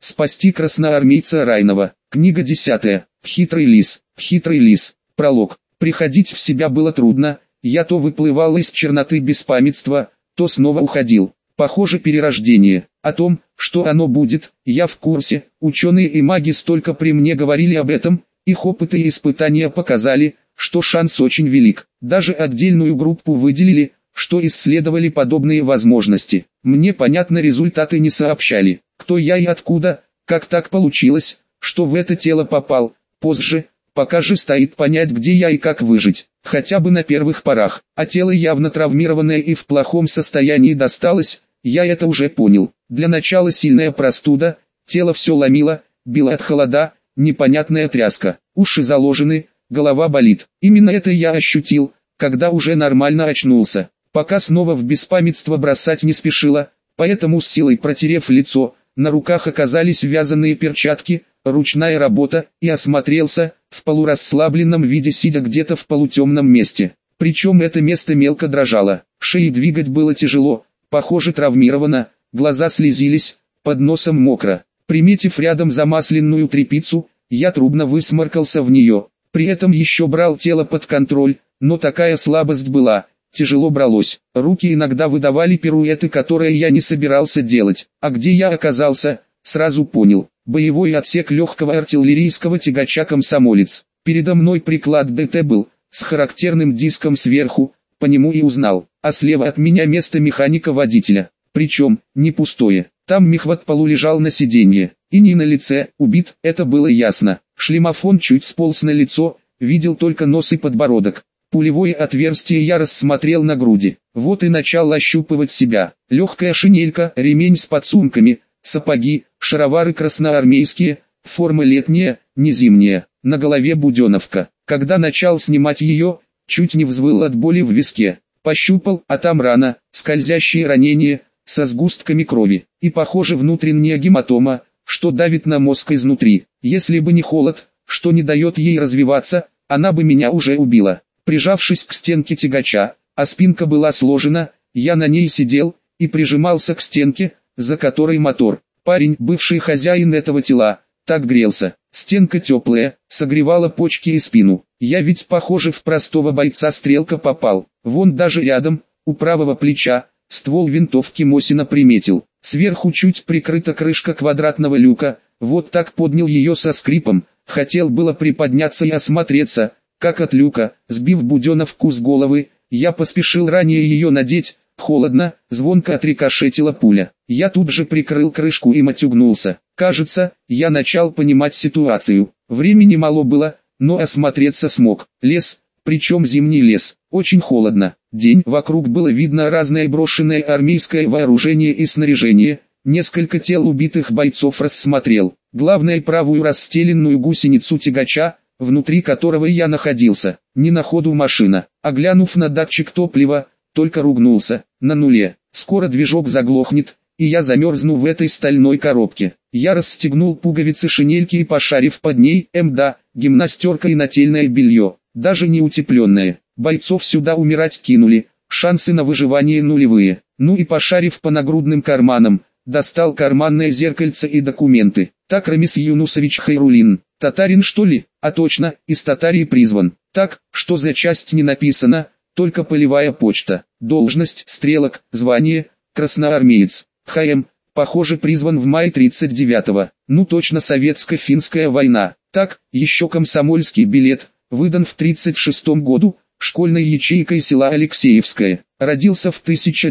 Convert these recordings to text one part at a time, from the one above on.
Спасти красноармейца Райнова. Книга 10. Хитрый лис. Хитрый лис. Пролог. Приходить в себя было трудно, я то выплывал из черноты беспамятства, то снова уходил. Похоже, перерождение. О том, что оно будет, я в курсе, ученые и маги столько при мне говорили об этом, их опыты и испытания показали, что шанс очень велик. Даже отдельную группу выделили, что исследовали подобные возможности. Мне понятно, результаты не сообщали. Кто я и откуда, как так получилось, что в это тело попал, позже, пока же стоит понять, где я и как выжить, хотя бы на первых порах. А тело явно травмированное и в плохом состоянии досталось, я это уже понял. Для начала сильная простуда, тело все ломило, било от холода, непонятная тряска, уши заложены, голова болит. Именно это я ощутил, когда уже нормально очнулся. Пока снова в беспамятство бросать не спешило, поэтому с силой протерев лицо, на руках оказались вязаные перчатки, ручная работа, и осмотрелся, в полурасслабленном виде сидя где-то в полутемном месте. Причем это место мелко дрожало, шеей двигать было тяжело, похоже травмировано, глаза слезились, под носом мокро. Приметив рядом замасленную тряпицу, я трудно высморкался в нее, при этом еще брал тело под контроль, но такая слабость была. Тяжело бралось, руки иногда выдавали пируэты, которые я не собирался делать, а где я оказался, сразу понял, боевой отсек легкого артиллерийского тягача «Комсомолец». Передо мной приклад ДТ был, с характерным диском сверху, по нему и узнал, а слева от меня место механика-водителя, причем, не пустое, там мехвод полулежал на сиденье, и не на лице, убит, это было ясно, шлемофон чуть сполз на лицо, видел только нос и подбородок. Пулевое отверстие я рассмотрел на груди, вот и начал ощупывать себя. Легкая шинелька, ремень с подсумками, сапоги, шаровары красноармейские, форма летняя, не зимняя, на голове буденовка. Когда начал снимать ее, чуть не взвыл от боли в виске. Пощупал, а там рана, скользящее ранение, со сгустками крови, и похоже внутренняя гематома, что давит на мозг изнутри. Если бы не холод, что не дает ей развиваться, она бы меня уже убила. Прижавшись к стенке тягача, а спинка была сложена, я на ней сидел и прижимался к стенке, за которой мотор. Парень, бывший хозяин этого тела, так грелся. Стенка теплая, согревала почки и спину. Я ведь, похоже, в простого бойца стрелка попал. Вон даже рядом, у правого плеча, ствол винтовки Мосина приметил. Сверху чуть прикрыта крышка квадратного люка, вот так поднял ее со скрипом. Хотел было приподняться и осмотреться, как от люка, сбив буденовку с головы, я поспешил ранее ее надеть, холодно, звонко отрикошетила пуля. Я тут же прикрыл крышку и матюгнулся. Кажется, я начал понимать ситуацию. Времени мало было, но осмотреться смог. Лес, причем зимний лес, очень холодно. День, вокруг было видно разное брошенное армейское вооружение и снаряжение. Несколько тел убитых бойцов рассмотрел. Главное, правую расстеленную гусеницу тягача, внутри которого я находился, не на ходу машина, а глянув на датчик топлива, только ругнулся, на нуле, скоро движок заглохнет, и я замерзну в этой стальной коробке. Я расстегнул пуговицы шинельки и, пошарив под ней, гимнастерка и нательное белье, даже не утепленное, бойцов сюда умирать кинули, шансы на выживание нулевые. Ну и пошарив по нагрудным карманам, достал карманное зеркальце и документы. Так, Рамис Юнусович Хайрулин, татарин что ли? А точно, из Татарии призван. Так, что за часть не написано, только полевая почта. Должность, стрелок, звание, красноармеец. ХМ, похоже призван в мае 39-го. Ну точно советско-финская война. Так, еще комсомольский билет, выдан в 36-м году, школьной ячейкой села Алексеевское. Родился в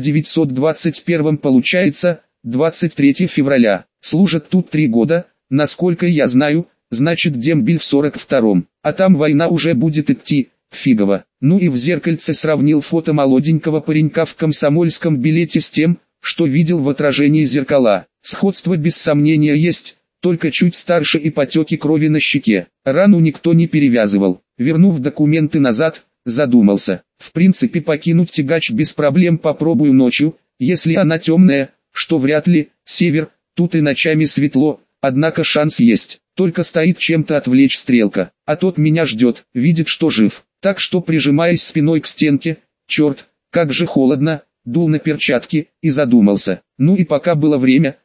1921, получается, 23 февраля. Служит тут 3 года, насколько я знаю, значит дембель в 42-м. А там война уже будет идти, фигово. Ну и в зеркальце сравнил фото молоденького паренька в комсомольском билете с тем, что видел в отражении зеркала. Сходство без сомнения есть, только чуть старше и потеки крови на щеке. Рану никто не перевязывал. Вернув документы назад, задумался. В принципе, покинуть тягач без проблем попробую ночью, если она темная, что вряд ли, север, тут и ночами светло, однако шанс есть, только стоит чем-то отвлечь стрелка, а тот меня ждет, видит, что жив, так что прижимаясь спиной к стенке, черт, как же холодно, дул на перчатки, и задумался. Ну и пока было время,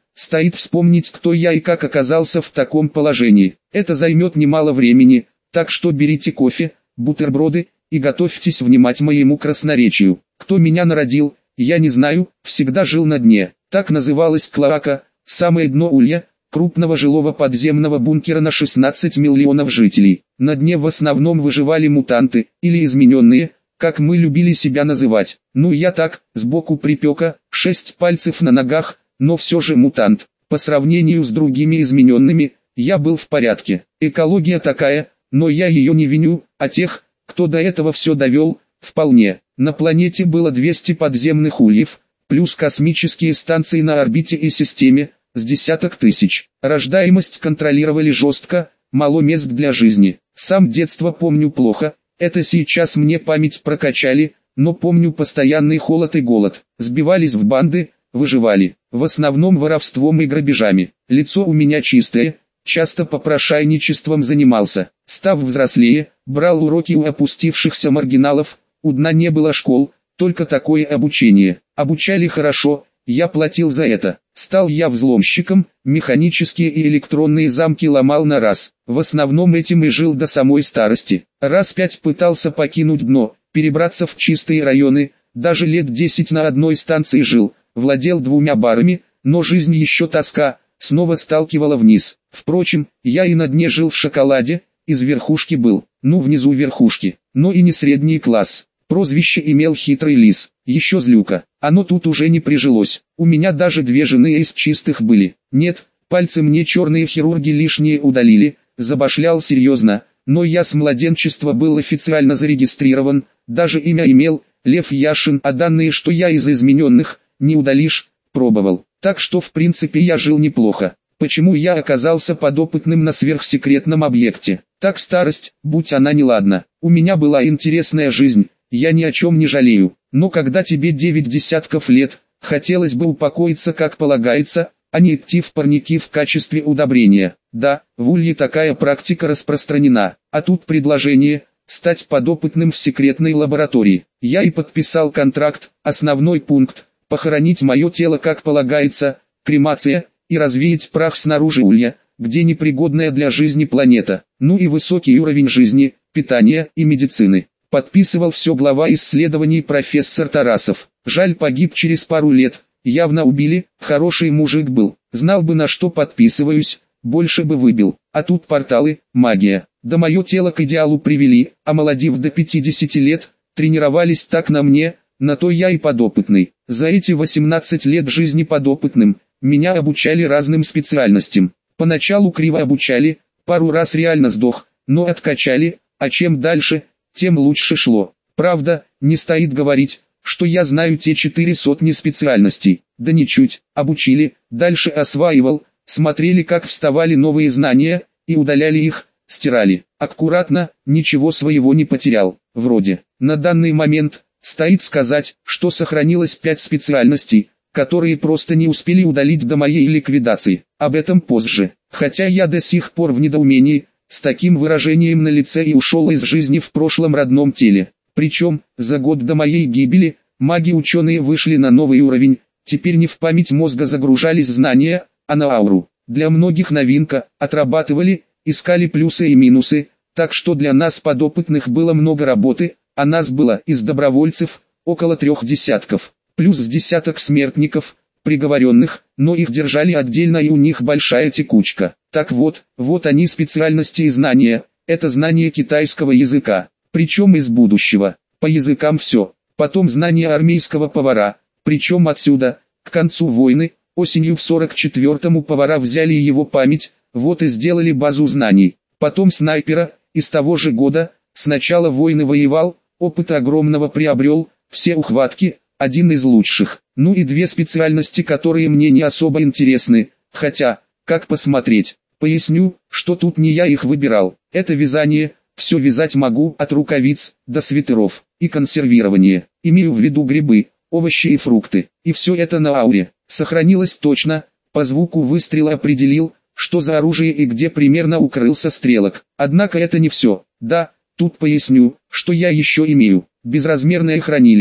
стоит вспомнить, кто я и как оказался в таком положении. Это займет немало времени, так что берите кофе, бутерброды и готовьтесь внимать моему красноречию. Кто меня народил, я не знаю, всегда жил на дне. Так называлась клоака, самое дно улья, крупного жилого подземного бункера на 16 миллионов жителей. На дне в основном выживали мутанты, или измененные, как мы любили себя называть. Ну я так, сбоку припека, 6 пальцев на ногах, но все же мутант. По сравнению с другими измененными, я был в порядке. Экология такая, но я ее не виню, а тех, кто до этого все довел, вполне. На планете было 200 подземных ульев, плюс космические станции на орбите и системе, с десяток тысяч. Рождаемость контролировали жестко, мало мест для жизни. Сам детство помню плохо, это сейчас мне память прокачали, но помню постоянный холод и голод. Сбивались в банды, выживали, в основном воровством и грабежами. Лицо у меня чистое, часто попрошайничеством занимался. Став взрослее, брал уроки у опустившихся маргиналов, у дна не было школ, только такое обучение. Обучали хорошо, я платил за это. Стал я взломщиком, механические и электронные замки ломал на раз. В основном этим и жил до самой старости. Раз 5 пытался покинуть дно, перебраться в чистые районы, даже лет 10 на одной станции жил, владел 2 барами, но жизнь еще тоска, снова сталкивала вниз. Впрочем, я и на дне жил в шоколаде, из верхушки был, ну внизу верхушки, но и не средний класс. Прозвище имел Хитрый Лис, еще злюка. Оно тут уже не прижилось. У меня даже 2 жены из чистых были. Нет, пальцы мне черные хирурги лишние удалили, забашлял серьезно, но я с младенчества был официально зарегистрирован, даже имя имел, Лев Яшин, а данные, что я из измененных, не удалишь, пробовал. Так что в принципе я жил неплохо. Почему я оказался подопытным на сверхсекретном объекте? Так старость, будь она неладна. У меня была интересная жизнь. Я ни о чем не жалею, но когда тебе 9 десятков лет, хотелось бы упокоиться как полагается, а не идти в парники в качестве удобрения. Да, в Улье такая практика распространена, а тут предложение – стать подопытным в секретной лаборатории. Я и подписал контракт, основной пункт – похоронить мое тело как полагается, кремация, и развеять прах снаружи Улья, где непригодная для жизни планета, ну и высокий уровень жизни, питания и медицины. Подписывал все глава исследований профессор Тарасов. Жаль, погиб через пару лет, явно убили, хороший мужик был. Знал бы, на что подписываюсь, больше бы выбил. А тут порталы, магия. Да мое тело к идеалу привели, омолодив до 50 лет, тренировались так на мне, на то я и подопытный. За эти 18 лет жизни подопытным, меня обучали разным специальностям. Поначалу криво обучали, пару раз реально сдох, но откачали, а чем дальше, тем лучше шло. Правда, не стоит говорить, что я знаю те 400 специальностей. Да ничуть, обучили, дальше осваивал, смотрели, как вставали новые знания, и удаляли их, стирали. Аккуратно, ничего своего не потерял. Вроде, на данный момент, стоит сказать, что сохранилось 5 специальностей, которые просто не успели удалить до моей ликвидации. Об этом позже. Хотя я до сих пор в недоумении, с таким выражением на лице и ушел из жизни в прошлом родном теле. Причем, за год до моей гибели, маги-ученые вышли на новый уровень, теперь не в память мозга загружались знания, а на ауру. Для многих новинка, отрабатывали, искали плюсы и минусы, так что для нас подопытных было много работы, а нас было из добровольцев, около 3 десятков, плюс с десяток смертников, приговоренных, но их держали отдельно и у них большая текучка. Так вот, вот они специальности и знания, это знание китайского языка, причем из будущего, по языкам все, потом знание армейского повара, причем отсюда, к концу войны, осенью в 44-му повара взяли его память, вот и сделали базу знаний, потом снайпера, из того же года, сначала войны воевал, опыта огромного приобрел, все ухватки, один из лучших, ну и 2 специальности, которые мне не особо интересны, хотя, как посмотреть, поясню, что тут не я их выбирал, это вязание, все вязать могу, от рукавиц, до свитеров, и консервирование, имею в виду грибы, овощи и фрукты, и все это на ауре, сохранилось точно, по звуку выстрела определил, что за оружие и где примерно укрылся стрелок, однако это не все, да, тут поясню, что я еще имею, безразмерное хранилище,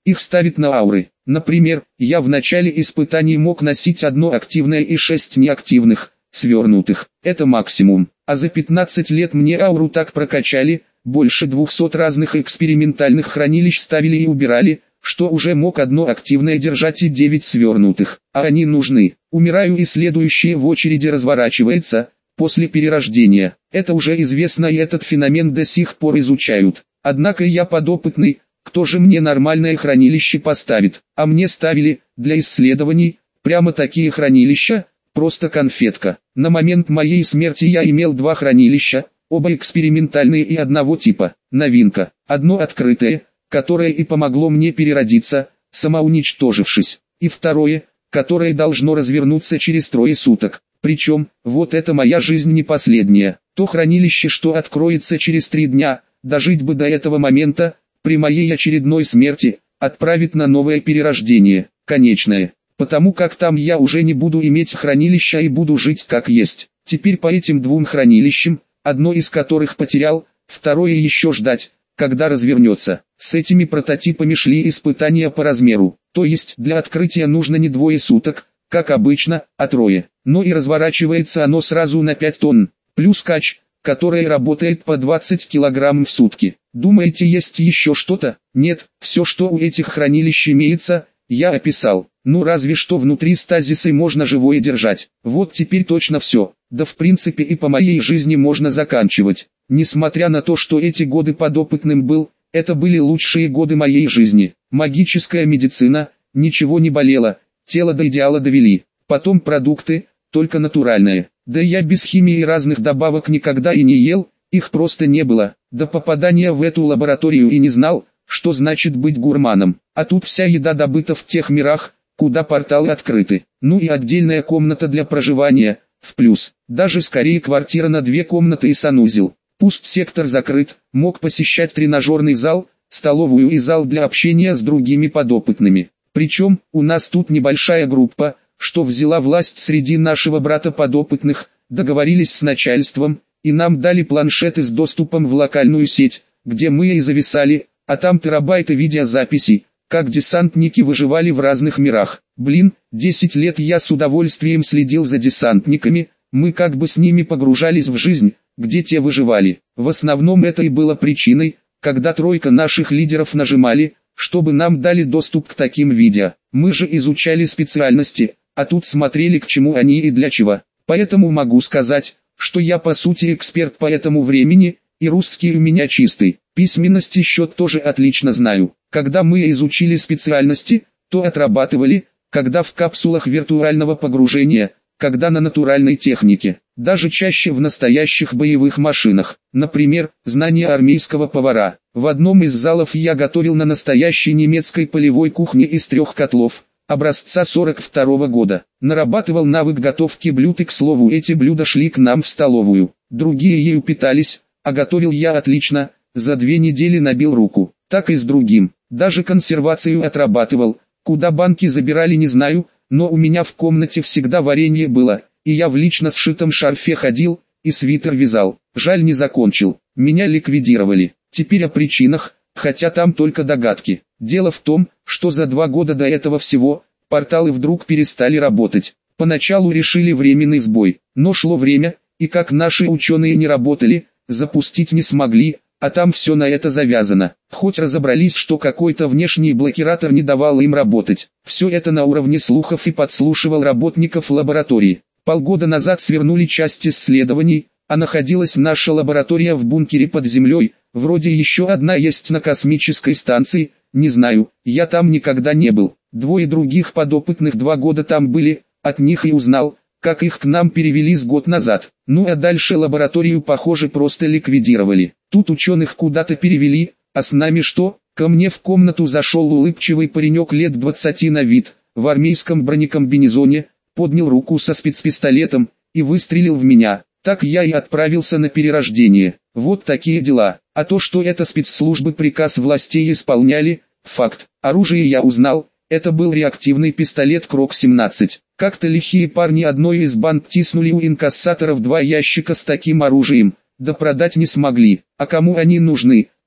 их ставят на ауры. Например, я в начале испытаний мог носить одно активное и 6 неактивных, свернутых. Это максимум. А за 15 лет мне ауру так прокачали, больше 200 разных экспериментальных хранилищ ставили и убирали, что уже мог одно активное держать и 9 свернутых. А они нужны. Умираю и следующее в очереди разворачивается, после перерождения. Это уже известно и этот феномен до сих пор изучают. Однако я подопытный, кто же мне нормальное хранилище поставит? А мне ставили, для исследований, прямо такие хранилища, просто конфетка. На момент моей смерти я имел 2 хранилища, оба экспериментальные и одного типа. Новинка. Одно открытое, которое и помогло мне переродиться, самоуничтожившись. И второе, которое должно развернуться через 3 суток. Причем, вот это моя жизнь не последняя. То хранилище, что откроется через 3 дня, дожить бы до этого момента, при моей очередной смерти, отправит на новое перерождение, конечное. Потому как там я уже не буду иметь хранилища и буду жить как есть. Теперь по этим 2 хранилищам, одно из которых потерял, второе еще ждать, когда развернется. С этими прототипами шли испытания по размеру. То есть для открытия нужно не 2 суток, как обычно, а 3. Но и разворачивается оно сразу на 5 тонн. Плюс кач, которая работает по 20 килограмм в сутки. Думаете, есть еще что-то? Нет, все, что у этих хранилищ имеется, я описал. Ну разве что внутри стазисы можно живое держать. Вот теперь точно все. Да в принципе и по моей жизни можно заканчивать. Несмотря на то, что эти годы подопытным был, это были лучшие годы моей жизни. Магическая медицина, ничего не болело, тело до идеала довели. Потом продукты, только натуральные. Да я без химии и разных добавок никогда и не ел, их просто не было. До попадания в эту лабораторию и не знал, что значит быть гурманом. А тут вся еда добыта в тех мирах, куда порталы открыты. Ну и отдельная комната для проживания, в плюс. Даже скорее квартира на 2 комнаты и санузел. Пусть сектор закрыт, мог посещать тренажерный зал, столовую и зал для общения с другими подопытными. Причем, у нас тут небольшая группа, что взяла власть среди нашего брата подопытных, договорились с начальством, и нам дали планшеты с доступом в локальную сеть, где мы и зависали, а там терабайты видеозаписей, как десантники выживали в разных мирах. Блин, 10 лет я с удовольствием следил за десантниками, мы как бы с ними погружались в жизнь, где те выживали. В основном это и было причиной, когда 3 наших лидеров нажимали, чтобы нам дали доступ к таким видео. Мы же изучали специальности, а тут смотрели к чему они и для чего. Поэтому могу сказать, что я по сути эксперт по этому времени, и русский у меня чистый. Письменность и счет тоже отлично знаю. Когда мы изучили специальности, то отрабатывали, когда в капсулах виртуального погружения, когда на натуральной технике, даже чаще в настоящих боевых машинах. Например, знание армейского повара. В одном из залов я готовил на настоящей немецкой полевой кухне из 3 котлов, образца 42 года. Нарабатывал навык готовки блюд, и к слову эти блюда шли к нам в столовую. Другие ею питались, а готовил я отлично, за 2 недели набил руку. Так и с другим. Даже консервацию отрабатывал, куда банки забирали не знаю, но у меня в комнате всегда варенье было, и я в лично сшитом шарфе ходил, и свитер вязал. Жаль, не закончил. Меня ликвидировали. Теперь о причинах, хотя там только догадки. Дело в том, что за 2 года до этого всего, порталы вдруг перестали работать. Поначалу решили временный сбой, но шло время, и как наши ученые не работали, запустить не смогли, а там все на это завязано. Хоть разобрались, что какой-то внешний блокиратор не давал им работать. Все это на уровне слухов и подслушивал работников лаборатории. Полгода назад свернули часть исследований, а находилась наша лаборатория в бункере под землей, вроде еще одна есть на космической станции, не знаю, я там никогда не был. 2 других подопытных 2 года там были, от них и узнал, как их к нам перевели с год назад. Ну а дальше лабораторию, похоже, просто ликвидировали. Тут ученых куда-то перевели, а с нами что? Ко мне в комнату зашел улыбчивый паренек лет 20 на вид, в армейском бронекомбинезоне, поднял руку со спецпистолетом и выстрелил в меня. Так я и отправился на перерождение. Вот такие дела. А то, что это спецслужбы приказ властей исполняли, факт. Оружие я узнал, это был реактивный пистолет КРОК-17. Как-то лихие парни одной из банд тиснули у инкассаторов 2 ящика с таким оружием, да продать не смогли. А кому они нужны,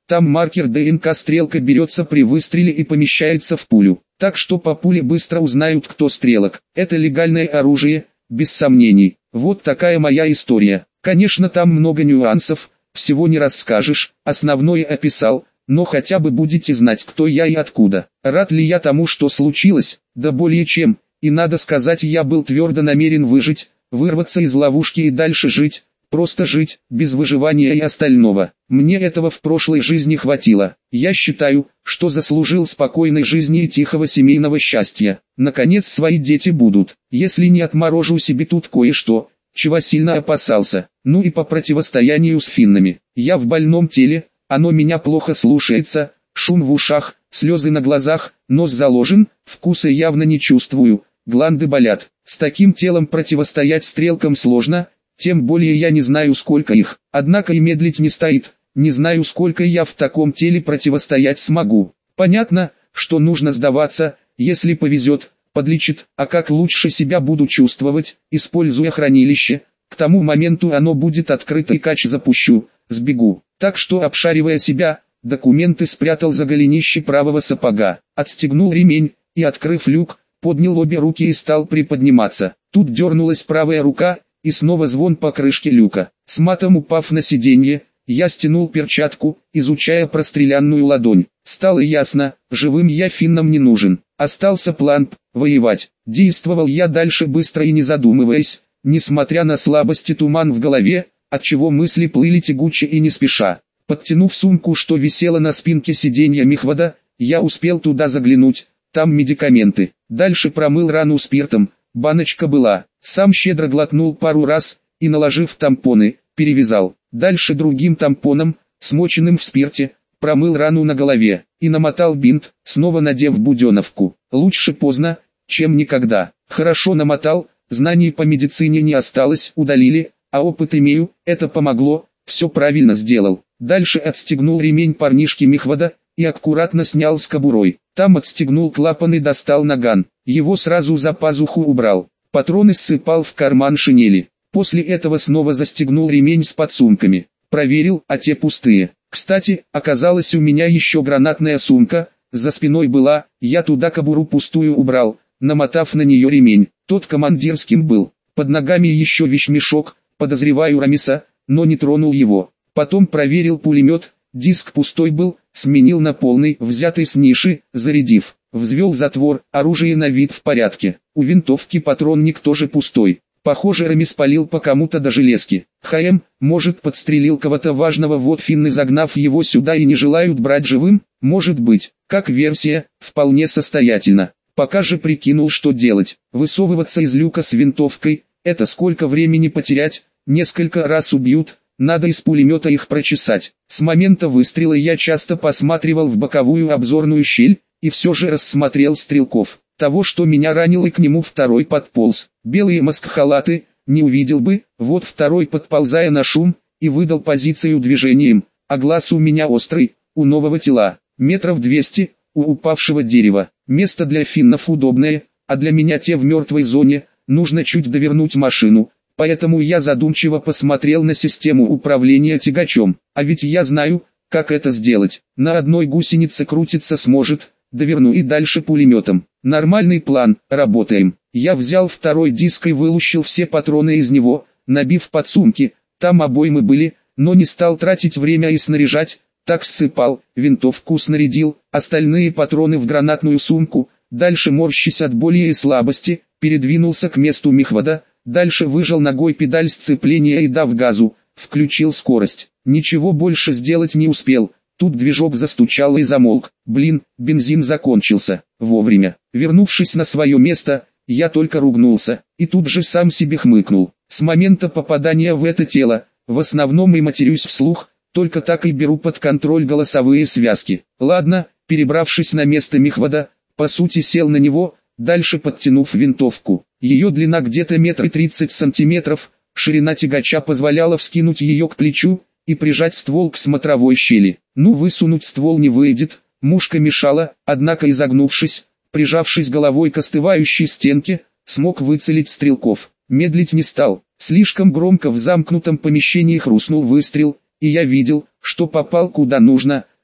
Там маркер ДНК, стрелка берется при выстреле и помещается в пулю. Так что по пуле быстро узнают, кто стрелок. Это легальное оружие, без сомнений. Вот такая моя история. Конечно, там много нюансов, всего не расскажешь, основное описал, но хотя бы будете знать, кто я и откуда. Рад ли я тому, что случилось? Да более чем. И надо сказать, я был твердо намерен выжить, вырваться из ловушки и дальше жить. Просто жить, без выживания и остального. Мне этого в прошлой жизни хватило. Я считаю, что заслужил спокойной жизни и тихого семейного счастья. Наконец свои дети будут, если не отморожу себе тут кое-что, чего сильно опасался. Ну и по противостоянию с финнами. Я в больном теле, оно меня плохо слушается, шум в ушах, слезы на глазах, нос заложен, вкуса явно не чувствую, гланды болят. С таким телом противостоять стрелкам сложно. Тем более я не знаю, сколько их, однако и медлить не стоит, не знаю, сколько я в таком теле противостоять смогу. Понятно, что нужно сдаваться, если повезет, подлечит, а как лучше себя буду чувствовать, используя хранилище, к тому моменту оно будет открыто и кач запущу, сбегу. Так что, обшаривая себя, документы спрятал за голенище правого сапога, отстегнул ремень и, открыв люк, поднял обе руки и стал приподниматься. Тут дернулась правая рука, и снова звон по крышке люка. С матом упав на сиденье, я стянул перчатку, изучая простреленную ладонь. Стало ясно, живым я финнам не нужен. Остался план – воевать. Действовал я дальше быстро и не задумываясь, несмотря на слабости туман в голове, отчего мысли плыли тягуче и не спеша. Подтянув сумку, что висела на спинке сиденья мехвода, я успел туда заглянуть, там медикаменты. Дальше промыл рану спиртом. Баночка была, сам щедро глотнул пару раз, и наложив тампоны, перевязал. Дальше другим тампоном, смоченным в спирте, промыл рану на голове, и намотал бинт, снова надев буденовку. Лучше поздно, чем никогда. Хорошо намотал, знаний по медицине не осталось, удалили, а опыт имею, это помогло, все правильно сделал. Дальше отстегнул ремень парнишки мехвода, и аккуратно снял с кобурой. Там отстегнул клапан и достал наган. Его сразу за пазуху убрал. Патроны ссыпал в карман шинели. После этого снова застегнул ремень с подсумками. Проверил, а те пустые. Кстати, оказалось, у меня еще гранатная сумка, за спиной была, я туда кобуру пустую убрал, намотав на нее ремень. Тот командирским был. Под ногами еще вещмешок, подозреваю Рамиса, но не тронул его. Потом проверил пулемет, диск пустой был, сменил на полный, взятый с ниши, зарядив. Взвел затвор, оружие на вид в порядке. У винтовки патронник тоже пустой. Похоже, Рамис палил по кому-то до железки. ХМ, может, подстрелил кого-то важного, вот финны, загнав его сюда, и не желают брать живым? Может быть, как версия, вполне состоятельно. Пока же прикинул, что делать. Высовываться из люка с винтовкой, это сколько времени потерять, несколько раз убьют. Надо из пулемета их прочесать. С момента выстрела я часто посматривал в боковую обзорную щель, и все же рассмотрел стрелков. Того, что меня ранил, и к нему второй подполз. Белые маскхалаты, не увидел бы, вот второй, подползая на шум, и выдал позицию движением, а глаз у меня острый, у нового тела, метров 200, у упавшего дерева. Место для финнов удобное, а для меня те в мертвой зоне, нужно чуть довернуть машину. Поэтому я задумчиво посмотрел на систему управления тягачом. А ведь я знаю, как это сделать. На одной гусенице крутиться сможет, доверну и дальше пулеметом. Нормальный план, работаем. Я взял второй диск и вылущил все патроны из него, набив подсумки. Там обоймы были, но не стал тратить время и снаряжать. Так ссыпал, винтовку снарядил, остальные патроны в гранатную сумку. Дальше, морщась от боли и слабости, передвинулся к месту мехвода. Дальше выжал ногой педаль сцепления и, дав газу, включил скорость. Ничего больше сделать не успел. Тут движок застучал и замолк. Блин, бензин закончился. Вовремя. Вернувшись на свое место, я только ругнулся, и тут же сам себе хмыкнул. С момента попадания в это тело, в основном и матерюсь вслух, только так и беру под контроль голосовые связки. Ладно, перебравшись на место мехвода, по сути сел на него, дальше подтянув винтовку. Ее длина где-то 1,30 м, ширина тягача позволяла вскинуть ее к плечу и прижать ствол к смотровой щели. Ну, высунуть ствол не выйдет, мушка мешала, однако, изогнувшись, прижавшись головой к остывающей стенке, смог выцелить стрелков. Медлить не стал. Слишком громко в замкнутом помещении хрустнул выстрел, и я видел, что попал куда нужно,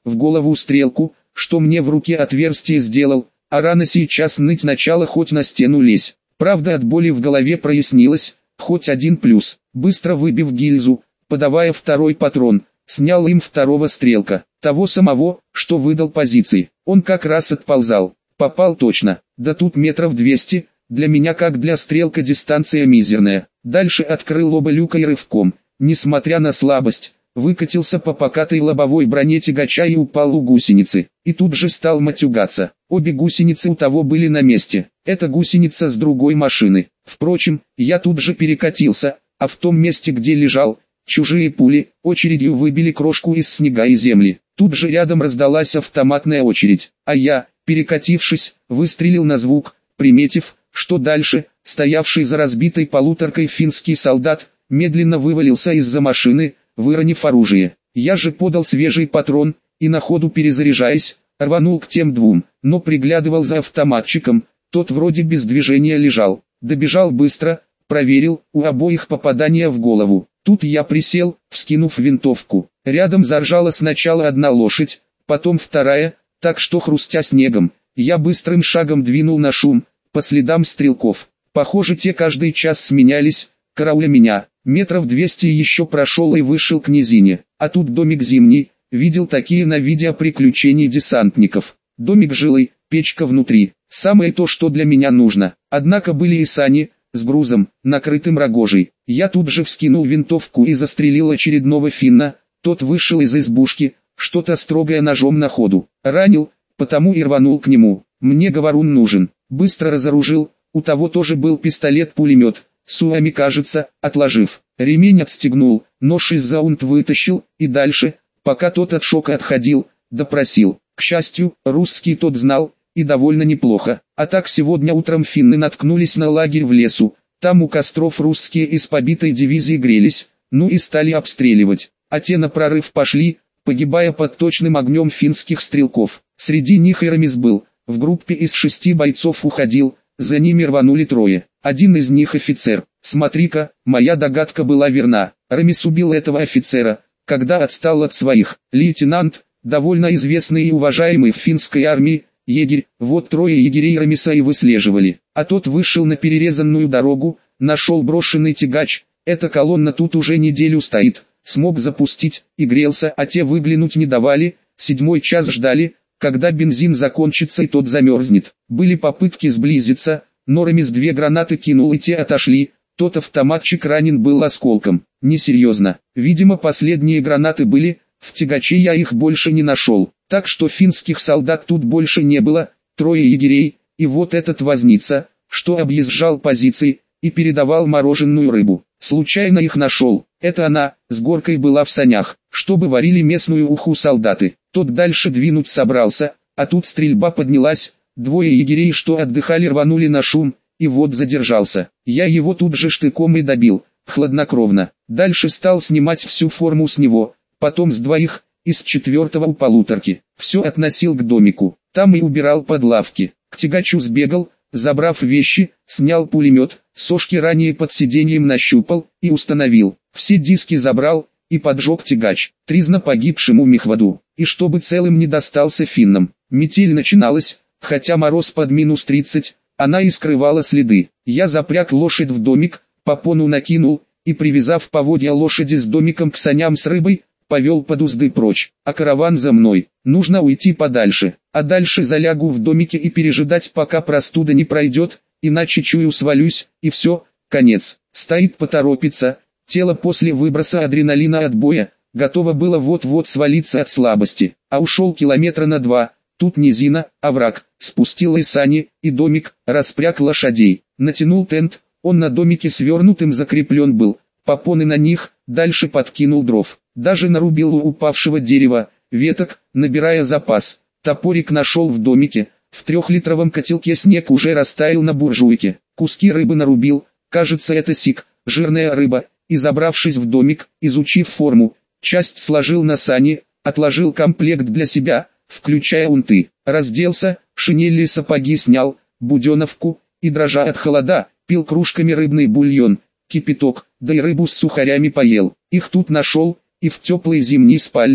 в голову стрелку, что мне в руке отверстие сделал, а рана сейчас ныть начала, хоть на стену лезь. Правда, от боли в голове прояснилось, хоть один плюс. Быстро выбив гильзу, подавая второй патрон, снял им второго стрелка, того самого, что выдал позиции. Он как раз отползал, попал точно, да тут метров 200, для меня как для стрелка дистанция мизерная. Дальше открыл оба люка и рывком, несмотря на слабость, выкатился по покатой лобовой броне тягача и упал у гусеницы. И тут же стал матюгаться. Обе гусеницы у того были на месте. Это гусеница с другой машины. Впрочем, я тут же перекатился, а в том месте, где лежал, чужие пули очередью выбили крошку из снега и земли. Тут же рядом раздалась автоматная очередь, а я, перекатившись, выстрелил на звук, приметив, что дальше, стоявший за разбитой полуторкой финский солдат, медленно вывалился из-за машины, выронив оружие. Я же подал свежий патрон, и на ходу перезаряжаясь, рванул к тем двум, но приглядывал за автоматчиком, тот вроде без движения лежал. Добежал быстро, проверил, у обоих попадания в голову. Тут я присел, вскинув винтовку. Рядом заржала сначала одна лошадь, потом вторая, так что, хрустя снегом, я быстрым шагом двинул на шум, по следам стрелков. Похоже, те каждый час сменялись, карауля меня. Метров 200 еще прошел и вышел к низине, а тут домик зимний, видел такие на видео приключений десантников. Домик жилый, печка внутри, самое то, что для меня нужно. Однако были и сани, с грузом, накрытым рогожей. Я тут же вскинул винтовку и застрелил очередного финна, тот вышел из избушки, что-то строгое ножом на ходу. Ранил, потому и рванул к нему. Мне говорун нужен, быстро разоружил, у того тоже был пистолет-пулемет. Суами, кажется, отложив, ремень отстегнул, нож из-за унт вытащил, и дальше, пока тот от шока отходил, допросил. К счастью, русский тот знал, и довольно неплохо. А так сегодня утром финны наткнулись на лагерь в лесу, там у костров русские из побитой дивизии грелись, ну и стали обстреливать, а те на прорыв пошли, погибая под точным огнем финских стрелков. Среди них и Рамис был, в группе из 6 бойцов уходил, за ними рванули трое. Один из них офицер. Смотри-ка, моя догадка была верна. Рамис убил этого офицера, когда отстал от своих. Лейтенант, довольно известный и уважаемый в финской армии, егерь, вот трое егерей Рамиса и выслеживали. А тот вышел на перерезанную дорогу, нашел брошенный тягач, эта колонна тут уже неделю стоит, смог запустить, и грелся, а те выглянуть не давали, 7-й час ждали, когда бензин закончится и тот замерзнет. Были попытки сблизиться, но Рамис 2 гранаты кинул и те отошли, тот автоматчик ранен был осколком. Несерьезно, видимо последние гранаты были, в тягаче я их больше не нашел, так что финских солдат тут больше не было, трое егерей, и вот этот возница, что объезжал позиции, и передавал мороженую рыбу. Случайно их нашел, это она, с горкой была в санях, чтобы варили местную уху солдаты. Тот дальше двинуть собрался, а тут стрельба поднялась, 2 егерей, что отдыхали, рванули на шум, и вот задержался. Я его тут же штыком и добил, хладнокровно. Дальше стал снимать всю форму с него, потом с 2, из 4-го у полуторки. Все относил к домику, там и убирал под лавки. К тягачу сбегал, забрав вещи, снял пулемет, сошки ранее под сиденьем нащупал и установил. Все диски забрал и поджег тягач, тризна погибшему мехводу. И чтобы целым не достался финнам. Метель начиналась, хотя мороз под -30, она и скрывала следы. Я запряг лошадь в домик, попону накинул, и привязав поводья лошади с домиком к саням с рыбой, повел под узды прочь. А караван за мной, нужно уйти подальше, а дальше залягу в домике и пережидать, пока простуда не пройдет, иначе чую свалюсь, и все, конец. Стоит, поторопится, тело после выброса адреналина от боя, готово было вот-вот свалиться от слабости, а ушел километра на 2, тут низина, овраг, спустил и сани, и домик, распряг лошадей, натянул тент, он на домике свернутым закреплен был, попоны на них, дальше подкинул дров, даже нарубил у упавшего дерева, веток, набирая запас, топорик нашел в домике, в 3-литровом котелке снег уже растаял на буржуйке, куски рыбы нарубил, кажется это сик, жирная рыба, и забравшись в домик, изучив форму, часть сложил на сани, отложил комплект для себя, включая унты, разделся, шинели и сапоги снял, буденовку, и дрожа от холода, пил кружками рыбный бульон, кипяток, да и рыбу с сухарями поел. Их тут нашел, и в теплый зимний спальник,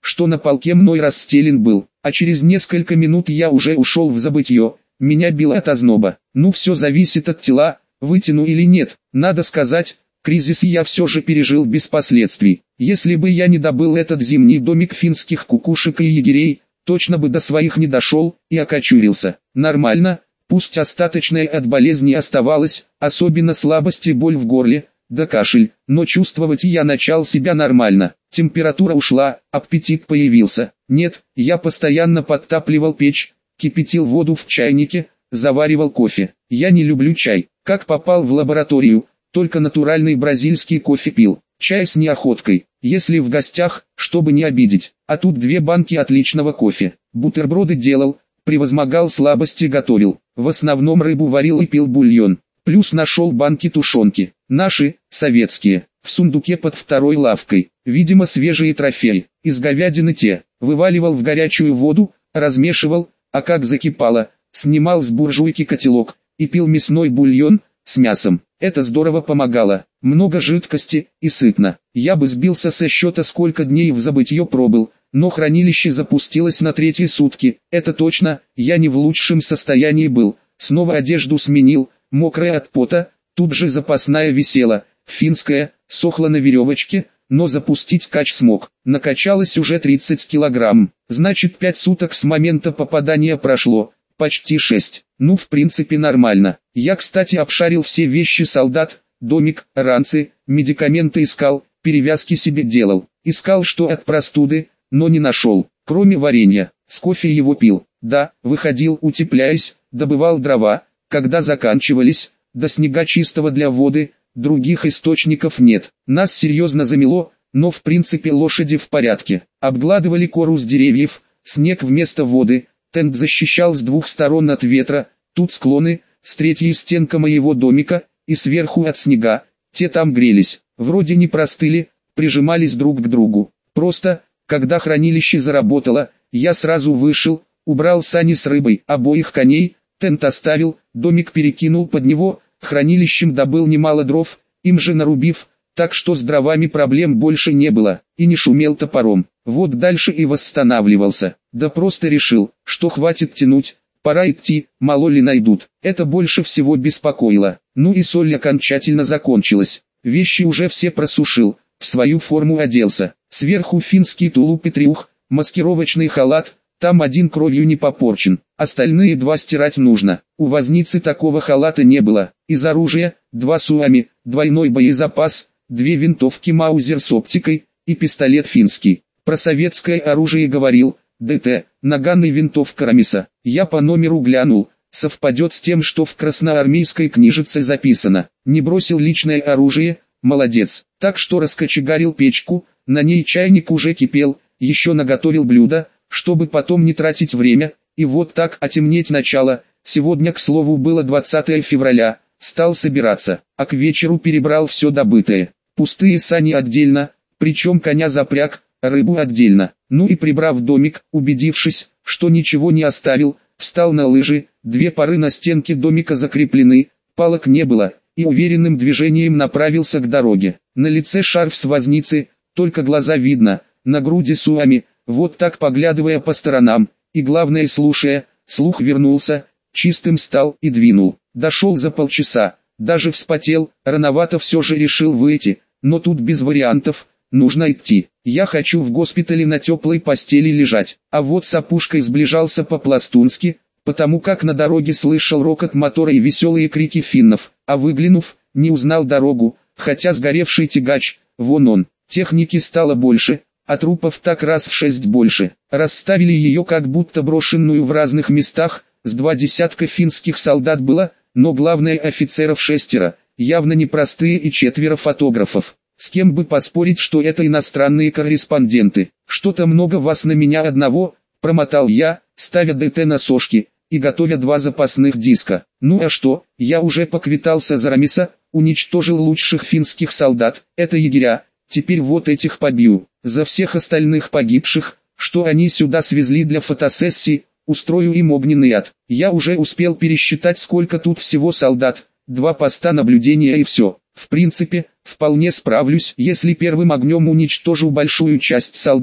что на полке мной расстелен был, а через несколько минут я уже ушел в забытье, меня било от озноба. Ну все зависит от тела, вытяну или нет, надо сказать, кризис я все же пережил без последствий. Если бы я не добыл этот зимний домик финских кукушек и егерей, точно бы до своих не дошел и окочурился. Нормально, пусть остаточное от болезни оставалось, особенно слабость и боль в горле, да кашель, но чувствовать я начал себя нормально. Температура ушла, аппетит появился. Нет, я постоянно подтапливал печь, кипятил воду в чайнике, заваривал кофе. Я не люблю чай. Как попал в лабораторию, только натуральный бразильский кофе пил. Чай с неохоткой, если в гостях, чтобы не обидеть. А тут 2 банки отличного кофе. Бутерброды делал, превозмогал слабости, готовил. В основном рыбу варил и пил бульон. Плюс нашел банки тушенки. Наши, советские, в сундуке под 2-й лавкой. Видимо свежие трофеи. Из говядины те. Вываливал в горячую воду, размешивал, а как закипало, снимал с буржуйки котелок и пил мясной бульон с мясом. Это здорово помогало. Много жидкости и сытно. Я бы сбился со счета, сколько дней в забытье пробыл, но хранилище запустилось на 3-е сутки. Это точно, я не в лучшем состоянии был. Снова одежду сменил, мокрая от пота, тут же запасная висела, финская, сохла на веревочке, но запустить кач смог. Накачалось уже 30 килограмм. Значит 5 суток с момента попадания прошло. Почти 6. Ну в принципе нормально. Я кстати обшарил все вещи солдат, домик, ранцы, медикаменты искал, перевязки себе делал. Искал что от простуды, но не нашел. Кроме варенья, с кофе его пил. Да, выходил утепляясь, добывал дрова, когда заканчивались, до снега чистого для воды, других источников нет. Нас серьезно замело, но в принципе лошади в порядке. Обгладывали кору с деревьев, снег вместо воды, тент защищал с 2 сторон от ветра, тут склоны, с 3-й стенка моего домика, и сверху от снега, те там грелись, вроде не простыли, прижимались друг к другу. Просто, когда хранилище заработало, я сразу вышел, убрал сани с рыбой, обоих коней, тент оставил, домик перекинул под него, хранилищем добыл немало дров, им же нарубив, так что с дровами проблем больше не было, и не шумел топором. Вот дальше и восстанавливался, да просто решил, что хватит тянуть, пора идти, мало ли найдут. Это больше всего беспокоило. Ну и соль окончательно закончилась, вещи уже все просушил, в свою форму оделся, сверху финский тулуп и трюх, маскировочный халат, там один кровью не попорчен, остальные 2 стирать нужно. У возницы такого халата не было. Из оружия, 2 суами, двойной боезапас, 2 винтовки Маузер с оптикой и пистолет финский. Про советское оружие говорил, ДТ, наган и винтовка Рамиса. Я по номеру глянул, совпадет с тем, что в красноармейской книжице записано. Не бросил личное оружие, молодец. Так что раскочегарил печку, на ней чайник уже кипел, еще наготовил блюдо, чтобы потом не тратить время, и вот так отемнеть начало. Сегодня, к слову, было 20 февраля, стал собираться, а к вечеру перебрал все добытое. Пустые сани отдельно, причем коня запряг, рыбу отдельно. Ну и прибрав домик, убедившись, что ничего не оставил, встал на лыжи, 2 пары на стенке домика закреплены, палок не было, и уверенным движением направился к дороге. На лице шарф с возницы, только глаза видно, на груди суами, вот так поглядывая по сторонам, и главное слушая, слух вернулся, чистым стал и двинул. Дошел за полчаса, даже вспотел, рановато все же решил выйти, но тут без вариантов, нужно идти. Я хочу в госпитале на теплой постели лежать, а вот с опушкой сближался по-пластунски, потому как на дороге слышал рокот мотора и веселые крики финнов, а выглянув, не узнал дорогу, хотя сгоревший тягач, вон он, техники стало больше, а трупов так раз в 6 больше. Расставили ее как будто брошенную в разных местах, с 2 десятка финских солдат было, но главное офицеров 6, явно непростые, и 4 фотографов. С кем бы поспорить, что это иностранные корреспонденты. Что-то много вас на меня одного, промотал я, ставя ДТ на сошки и готовя 2 запасных диска. Ну а что, я уже поквитался за Рамиса, уничтожил лучших финских солдат, это егеря, теперь вот этих побью. За всех остальных погибших, что они сюда свезли для фотосессии, устрою им огненный ад. Я уже успел пересчитать, сколько тут всего солдат, 2 поста наблюдения и все. В принципе, вполне справлюсь, если первым огнем уничтожу большую часть солдат,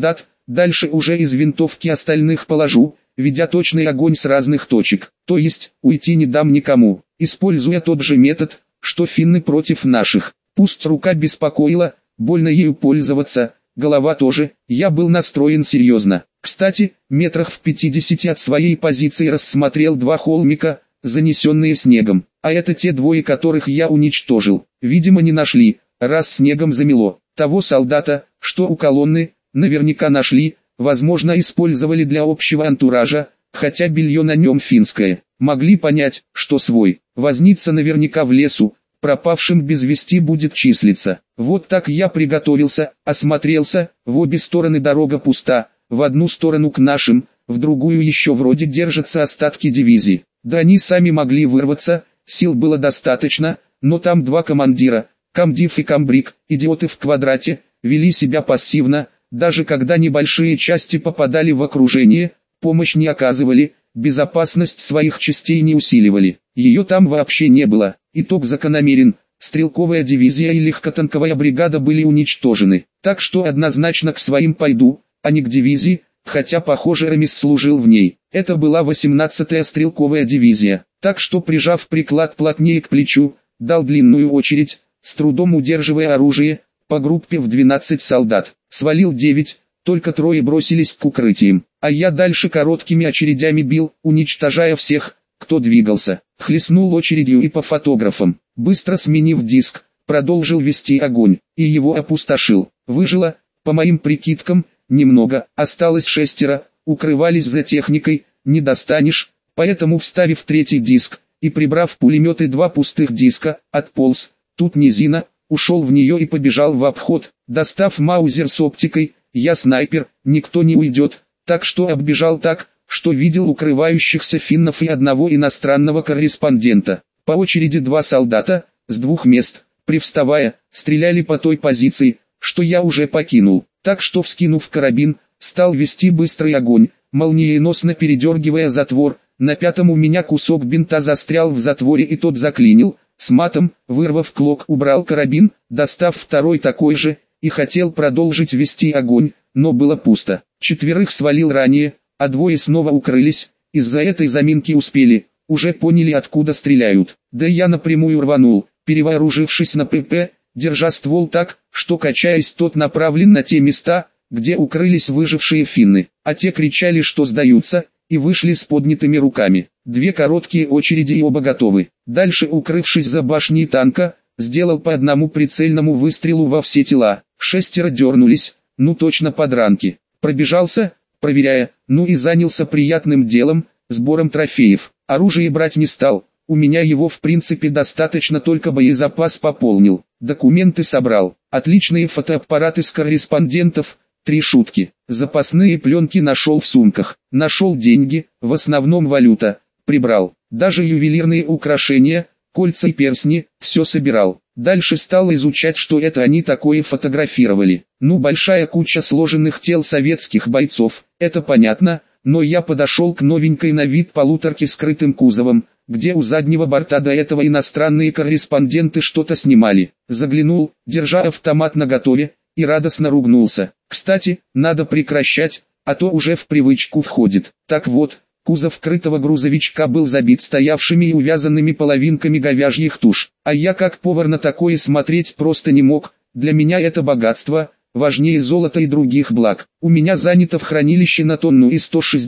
Дальше уже из винтовки остальных положу, ведя точный огонь с разных точек. То есть, уйти не дам никому, используя тот же метод, что финны против наших. Пусть рука беспокоила, больно ею пользоваться, голова тоже, я был настроен серьезно. Кстати, метрах в 50 от своей позиции рассмотрел два холмика, занесенные снегом. А это те двое, которых я уничтожил. Видимо, не нашли, раз снегом замело. Того солдата, что у колонны, наверняка нашли, возможно, использовали для общего антуража, хотя белье на нем финское. Могли понять, что свой. Возница наверняка в лесу, пропавшим без вести будет числиться. Вот так я приготовился, осмотрелся, в обе стороны дорога пуста, в одну сторону к нашим, в другую еще вроде держатся остатки дивизии. Да они сами могли вырваться, сил было достаточно, но там два командира, комдив и комбриг, идиоты в квадрате, вели себя пассивно, даже когда небольшие части попадали в окружение, помощь не оказывали, безопасность своих частей не усиливали. Ее там вообще не было. Итог закономерен, стрелковая дивизия и легкотанковая бригада были уничтожены. Так что однозначно к своим пойду, а не к дивизии, хотя похоже Рамис служил в ней. Это была 18-я стрелковая дивизия. Так что прижав приклад плотнее к плечу, дал длинную очередь, с трудом удерживая оружие, по группе в 12 солдат. Свалил 9, только трое бросились к укрытиям. А я дальше короткими очередями бил, уничтожая всех, кто двигался. Хлестнул очередью и по фотографам. Быстро сменив диск, продолжил вести огонь, и его опустошил. Выжило, по моим прикидкам, немного, осталось 6, укрывались за техникой, не достанешь, поэтому вставив третий диск, и прибрав пулеметы 2 пустых диска, отполз, тут низина, ушел в нее и побежал в обход. Достав маузер с оптикой, я снайпер, никто не уйдет, так что оббежал так, что видел укрывающихся финнов и одного иностранного корреспондента. По очереди 2 солдата, с 2 мест, привставая, стреляли по той позиции, что я уже покинул. Так что, вскинув карабин, стал вести быстрый огонь, молниеносно передергивая затвор. На 5-м у меня кусок бинта застрял в затворе и тот заклинил. С матом, вырвав клок, убрал карабин, достав второй такой же, и хотел продолжить вести огонь, но было пусто. 4 свалил ранее, а 2 снова укрылись, из-за этой заминки успели, уже поняли откуда стреляют. Да я напрямую рванул, перевооружившись на ПП, держа ствол так, что качаясь тот направлен на те места, где укрылись выжившие финны, а те кричали, что сдаются, и вышли с поднятыми руками. 2 короткие очереди и оба готовы. Дальше, укрывшись за башней танка, сделал по одному прицельному выстрелу во все тела. 6 дернулись, ну точно подранки. Пробежался, проверяя, ну и занялся приятным делом, сбором трофеев. Оружие брать не стал, у меня его в принципе достаточно, только боезапас пополнил. Документы собрал, отличные фотоаппараты с корреспондентов, 3 шутки. Запасные пленки нашел в сумках, нашел деньги, в основном валюта, прибрал. Даже ювелирные украшения, кольца и перстни, все собирал. Дальше стал изучать, что это они такое фотографировали. Ну, большая куча сложенных тел советских бойцов, это понятно, но я подошел к новенькой на вид полуторке с крытым кузовом, где у заднего борта до этого иностранные корреспонденты что-то снимали. Заглянул, держа автомат наготове, и радостно ругнулся. Кстати, надо прекращать, а то уже в привычку входит. Так вот, кузов крытого грузовичка был забит стоявшими и увязанными половинками говяжьих туш. А я как повар на такое смотреть просто не мог, для меня это богатство, важнее золота и других благ. У меня занято в хранилище на тонну и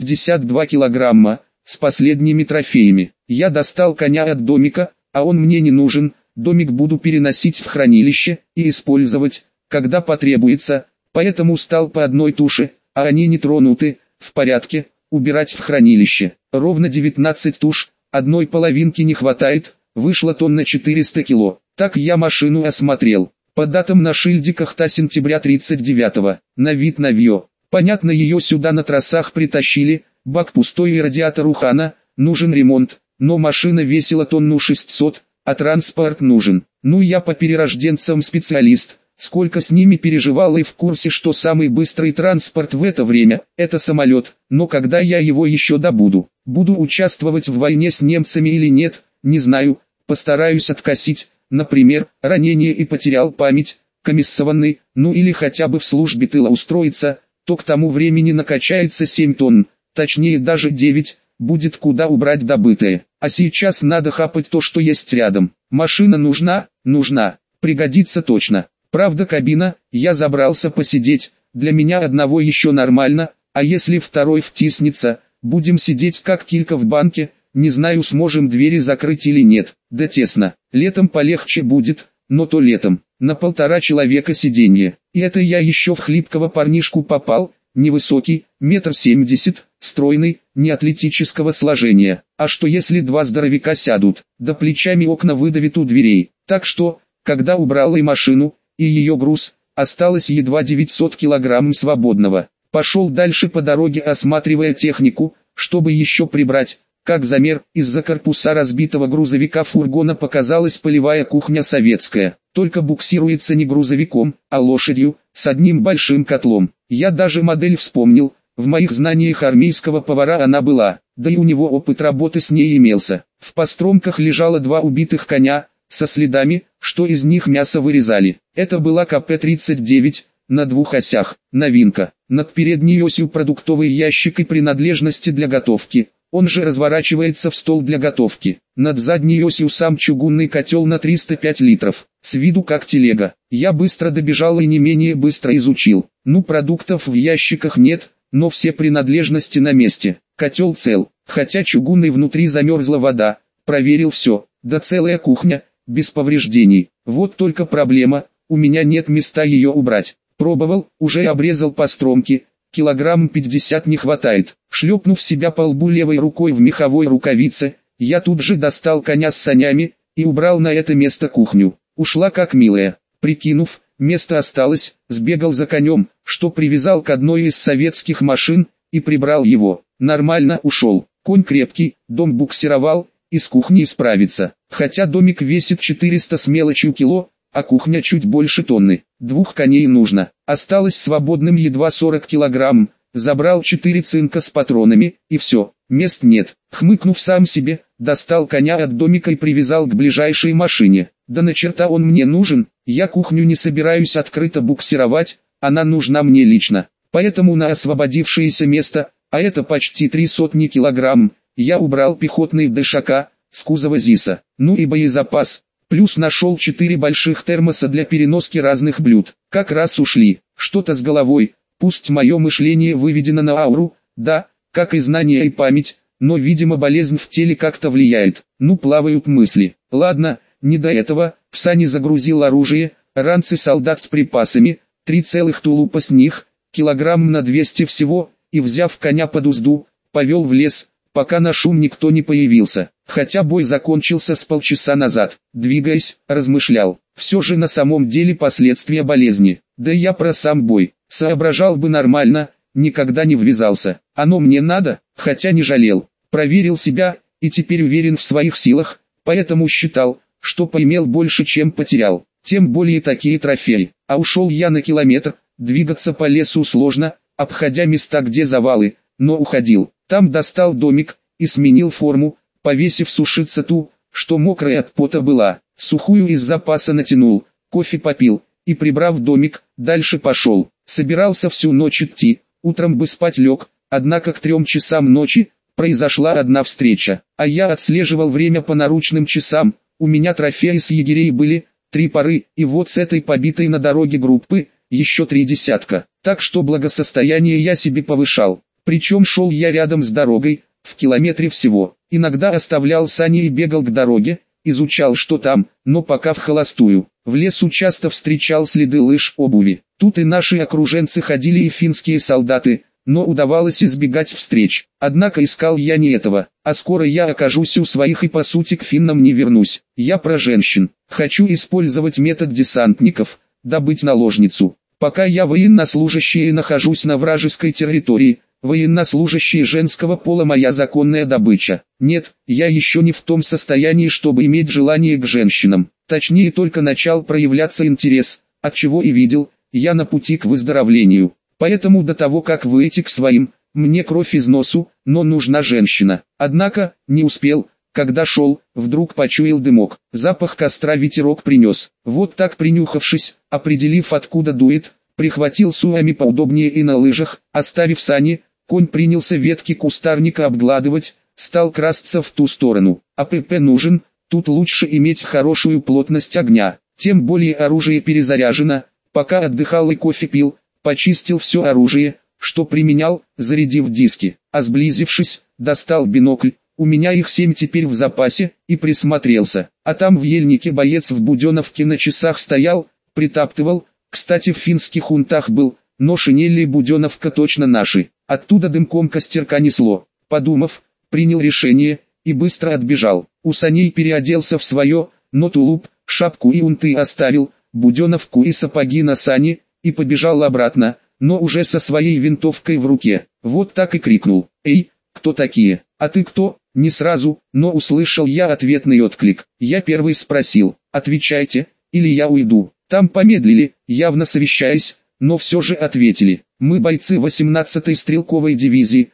162 килограмма, с последними трофеями. Я достал коня от домика, а он мне не нужен, домик буду переносить в хранилище и использовать, когда потребуется, поэтому стал по одной туше, а они не тронуты, в порядке, убирать в хранилище. Ровно 19 туш, одной половинки не хватает, вышло тонна 400 кило. Так я машину осмотрел. По датам на шильдиках та сентября 39-го, на вид новье. Понятно, ее сюда на трассах притащили, бак пустой и радиатор ухана, нужен ремонт, но машина весила тонну 600, а транспорт нужен. Ну я по перерожденцам специалист, сколько с ними переживал и в курсе, что самый быстрый транспорт в это время – это самолет, но когда я его еще добуду, буду участвовать в войне с немцами или нет, не знаю, постараюсь откосить, например, ранение и потерял память, комиссованный, ну или хотя бы в службе тыла устроиться, то к тому времени накачается 7 тонн, точнее даже 9, будет куда убрать добытое. А сейчас надо хапать то, что есть рядом. Машина нужна, пригодится точно. Правда, кабина, я забрался посидеть, для меня одного еще нормально, а если второй втиснется, будем сидеть как килька в банке, не знаю, сможем двери закрыть или нет, да тесно. Летом полегче будет, но то летом. На 1,5 человека сиденье, и это я еще в хлипкого парнишку попал, невысокий, 1,70 м, стройный, не атлетического сложения. А что если 2 здоровяка сядут, да плечами окна выдавит у дверей. Так что, когда убрал и машину, и ее груз, осталось едва 900 килограмм свободного. Пошел дальше по дороге, осматривая технику, чтобы еще прибрать. Как замер, из-за корпуса разбитого грузовика фургона показалась полевая кухня советская. Только буксируется не грузовиком, а лошадью, с одним большим котлом. Я даже модель вспомнил, в моих знаниях армейского повара она была, да и у него опыт работы с ней имелся. В постромках лежало 2 убитых коня, со следами, что из них мясо вырезали. Это была КП-39, на 2 осях, новинка. Над передней осью продуктовый ящик и принадлежности для готовки. Он же разворачивается в стол для готовки. Над задней осью сам чугунный котел на 305 литров. С виду как телега. Я быстро добежал и не менее быстро изучил. Продуктов в ящиках нет, но все принадлежности на месте. Котел цел, хотя чугунный внутри замерзла вода. Проверил все, да целая кухня, без повреждений. Вот только проблема, у меня нет места ее убрать. Пробовал, уже обрезал по стромке. Килограмм 50 не хватает. Шлепнув себя по лбу левой рукой в меховой рукавице, я тут же достал коня с санями и убрал на это место кухню. Ушла как милая. Прикинув, место осталось, сбегал за конем, что привязал к одной из советских машин, и прибрал его. Нормально ушел. Конь крепкий, дом буксировал, из кухни справится. Хотя домик весит 400 с мелочью кило, а кухня чуть больше тонны. 2 коней нужно. Осталось свободным едва 40 килограмм. Забрал 4 цинка с патронами, и все, мест нет. Хмыкнув сам себе, достал коня от домика и привязал к ближайшей машине. Да на черта он мне нужен, я кухню не собираюсь открыто буксировать, она нужна мне лично. Поэтому на освободившееся место, а это почти 300 килограмм, я убрал пехотный ДШК с кузова ЗИСа. И боезапас. Плюс нашел 4 больших термоса для переноски разных блюд. Как раз ушли. Что-то с головой. Пусть мое мышление выведено на ауру, да, как и знания и память, но видимо болезнь в теле как-то влияет. Плавают мысли. Ладно, не до этого. В сани загрузил оружие, ранцы солдат с припасами, 3 целых тулупа с них, килограмм на 200 всего, и взяв коня под узду, повел в лес, пока на шум никто не появился. Хотя бой закончился с полчаса назад. Двигаясь, размышлял. Все же на самом деле последствия болезни. Да и я про сам бой. Соображал бы нормально, никогда не ввязался. Оно мне надо, хотя не жалел. Проверил себя, и теперь уверен в своих силах, поэтому считал, что поимел больше, чем потерял. Тем более такие трофеи. А ушел я на километр, двигаться по лесу сложно, обходя места, где завалы, но уходил. Там достал домик и сменил форму, повесив сушиться ту, что мокрая от пота была. Сухую из запаса натянул, кофе попил, и прибрав домик, дальше пошел. Собирался всю ночь идти, утром бы спать лег, однако к 3 часам ночи произошла одна встреча. А я отслеживал время по наручным часам, у меня трофеи с егерей были, 3 пары, и вот с этой побитой на дороге группы, еще 3 десятка. Так что благосостояние я себе повышал. Причем шел я рядом с дорогой, в километре всего. Иногда оставлял сани и бегал к дороге, изучал, что там, но пока в холостую. В лесу часто встречал следы лыж, обуви. Тут и наши окруженцы ходили, и финские солдаты, но удавалось избегать встреч. Однако искал я не этого, а скоро я окажусь у своих и по сути к финнам не вернусь. Я про женщин. Хочу использовать метод десантников, добыть наложницу. Пока я военнослужащий и нахожусь на вражеской территории, военнослужащие женского пола моя законная добыча. Нет, я еще не в том состоянии, чтобы иметь желание к женщинам. Точнее, только начал проявляться интерес, от чего и видел, я на пути к выздоровлению. Поэтому до того, как выйти к своим, мне кровь из носу, но нужна женщина. Однако, не успел, когда шел, вдруг почуял дымок. Запах костра ветерок принес. Вот так принюхавшись, определив откуда дует, прихватил суами поудобнее и на лыжах, оставив сани, конь принялся ветки кустарника обгладывать, стал красться в ту сторону. АПП нужен, тут лучше иметь хорошую плотность огня, тем более оружие перезаряжено. Пока отдыхал и кофе пил, почистил все оружие, что применял, зарядив диски, а сблизившись, достал бинокль. У меня их 7 теперь в запасе, и присмотрелся. А там в ельнике боец в буденовке на часах стоял, притаптывал. Кстати, в финских унтах был, но шинели и буденовка точно наши. Оттуда дымком костерка несло. Подумав, принял решение и быстро отбежал. У саней переоделся в свое, но тулуп, шапку и унты оставил, буденовку и сапоги на сани, и побежал обратно, но уже со своей винтовкой в руке. Вот так и крикнул: «Эй, кто такие? А ты кто?» Не сразу, но услышал я ответный отклик. Я первый спросил: «Отвечайте, или я уйду». Там помедлили, явно совещаясь, но все же ответили: «Мы бойцы 18-й стрелковой дивизии,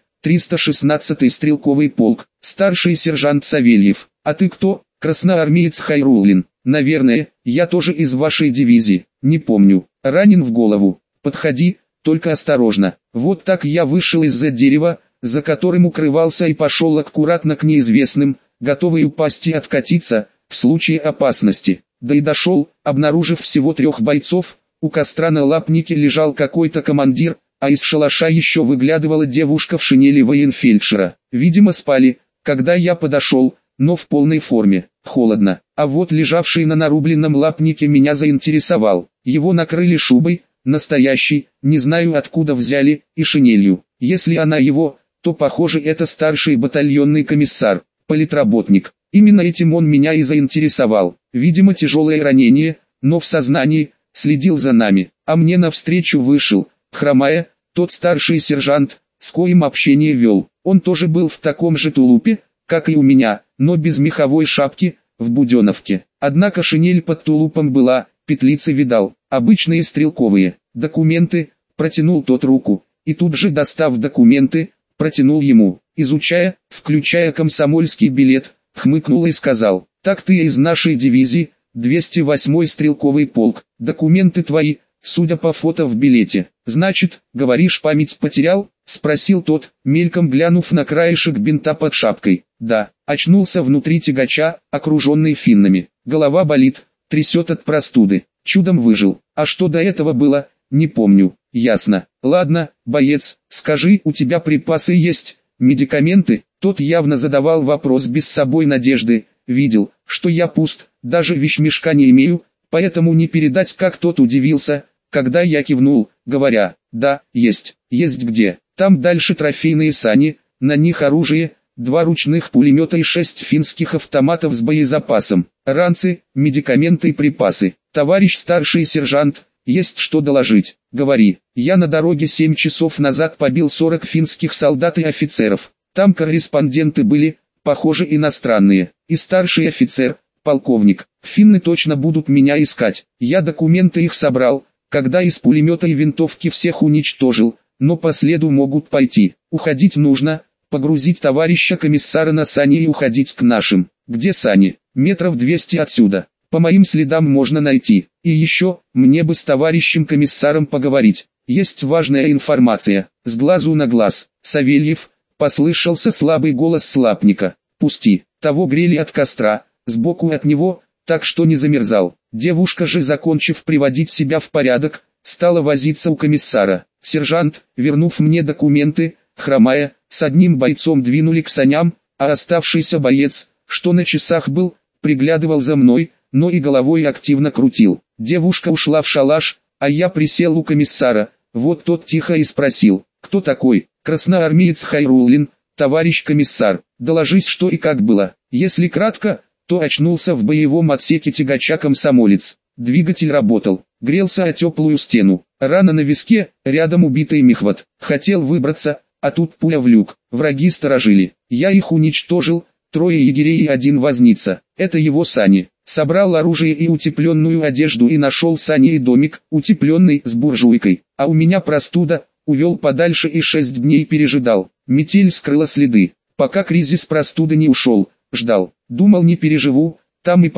316-й стрелковый полк, старший сержант Савельев». «А ты кто?» «Красноармеец Хайруллин». «Наверное, я тоже из вашей дивизии, не помню. Ранен в голову. Подходи, только осторожно». Вот так я вышел из-за дерева, за которым укрывался, и пошел аккуратно к неизвестным, готовый упасть и откатиться, в случае опасности. Да и дошел, обнаружив всего 3 бойцов. У костра на лапнике лежал какой-то командир, а из шалаша еще выглядывала девушка в шинели военфельдшера. Видимо, спали, когда я подошел, но в полной форме. Холодно. А вот лежавший на нарубленном лапнике меня заинтересовал. Его накрыли шубой, настоящей, не знаю откуда взяли, и шинелью. Если она его, то похоже это старший батальонный комиссар, политработник. Именно этим он меня и заинтересовал. Видимо, тяжелое ранение, но в сознании, следил за нами. А мне навстречу вышел, хромая, тот старший сержант, с коим общение вел. Он тоже был в таком же тулупе, как и у меня, но без меховой шапки, в буденовке. Однако шинель под тулупом была, петлицы видал, обычные стрелковые. «Документы», протянул тот руку, и тут же, достав документы, протянул ему. Изучая, включая комсомольский билет, хмыкнул и сказал: «Так ты из нашей дивизии, 208-й стрелковый полк, документы твои, судя по фото в билете. Значит, говоришь, память потерял?» — спросил тот, мельком глянув на краешек бинта под шапкой. «Да». Очнулся внутри тягача, окруженный финнами. Голова болит, трясет от простуды. Чудом выжил. А что до этого было, не помню. Ясно. Ладно, боец, скажи, у тебя припасы есть, медикаменты? Тот явно задавал вопрос без собой надежды. Видел, что я пуст, даже вещмешка не имею, поэтому не передать, как тот удивился, когда я кивнул, говоря: «Да, есть». «Есть где?» «Там дальше трофейные сани, на них оружие, 2 ручных пулемета и 6 финских автоматов с боезапасом, ранцы, медикаменты и припасы». «Товарищ старший сержант, есть что доложить?» «Говори». «Я на дороге 7 часов назад побил 40 финских солдат и офицеров. Там корреспонденты были, похоже, иностранные, и старший офицер, полковник. Финны точно будут меня искать. Я документы их собрал, когда из пулемета и винтовки всех уничтожил, но по следу могут пойти. Уходить нужно, погрузить товарища комиссара на сани и уходить к нашим». «Где сани?» «Метров 200 отсюда. По моим следам можно найти. И еще, мне бы с товарищем комиссаром поговорить. Есть важная информация». С глазу на глаз. «Савельев», послышался слабый голос слапника. «Пусти». Того грели от костра, сбоку от него, так что не замерзал. Девушка же, закончив приводить себя в порядок, стала возиться у комиссара. Сержант, вернув мне документы, хромая, с одним бойцом двинули к саням, а оставшийся боец, что на часах был, приглядывал за мной, но и головой активно крутил. Девушка ушла в шалаш, а я присел у комиссара. Вот тот тихо и спросил: «Кто такой?» «Красноармеец Хайруллин, товарищ комиссар. Доложись, что и как было». Если кратко, то очнулся в боевом отсеке тягача комсомолец. Двигатель работал, грелся о теплую стену. Рана на виске, рядом убитый мехват. Хотел выбраться, а тут пуля в люк. Враги сторожили. Я их уничтожил, 3 егерей и 1 возница. Это его сани. Собрал оружие и утепленную одежду и нашел сани и домик, утепленный, с буржуйкой. А у меня простуда, увел подальше и 6 дней пережидал. Метель скрыла следы. Пока кризис простуды не ушел, ждал. Думал, не переживу, там и помру,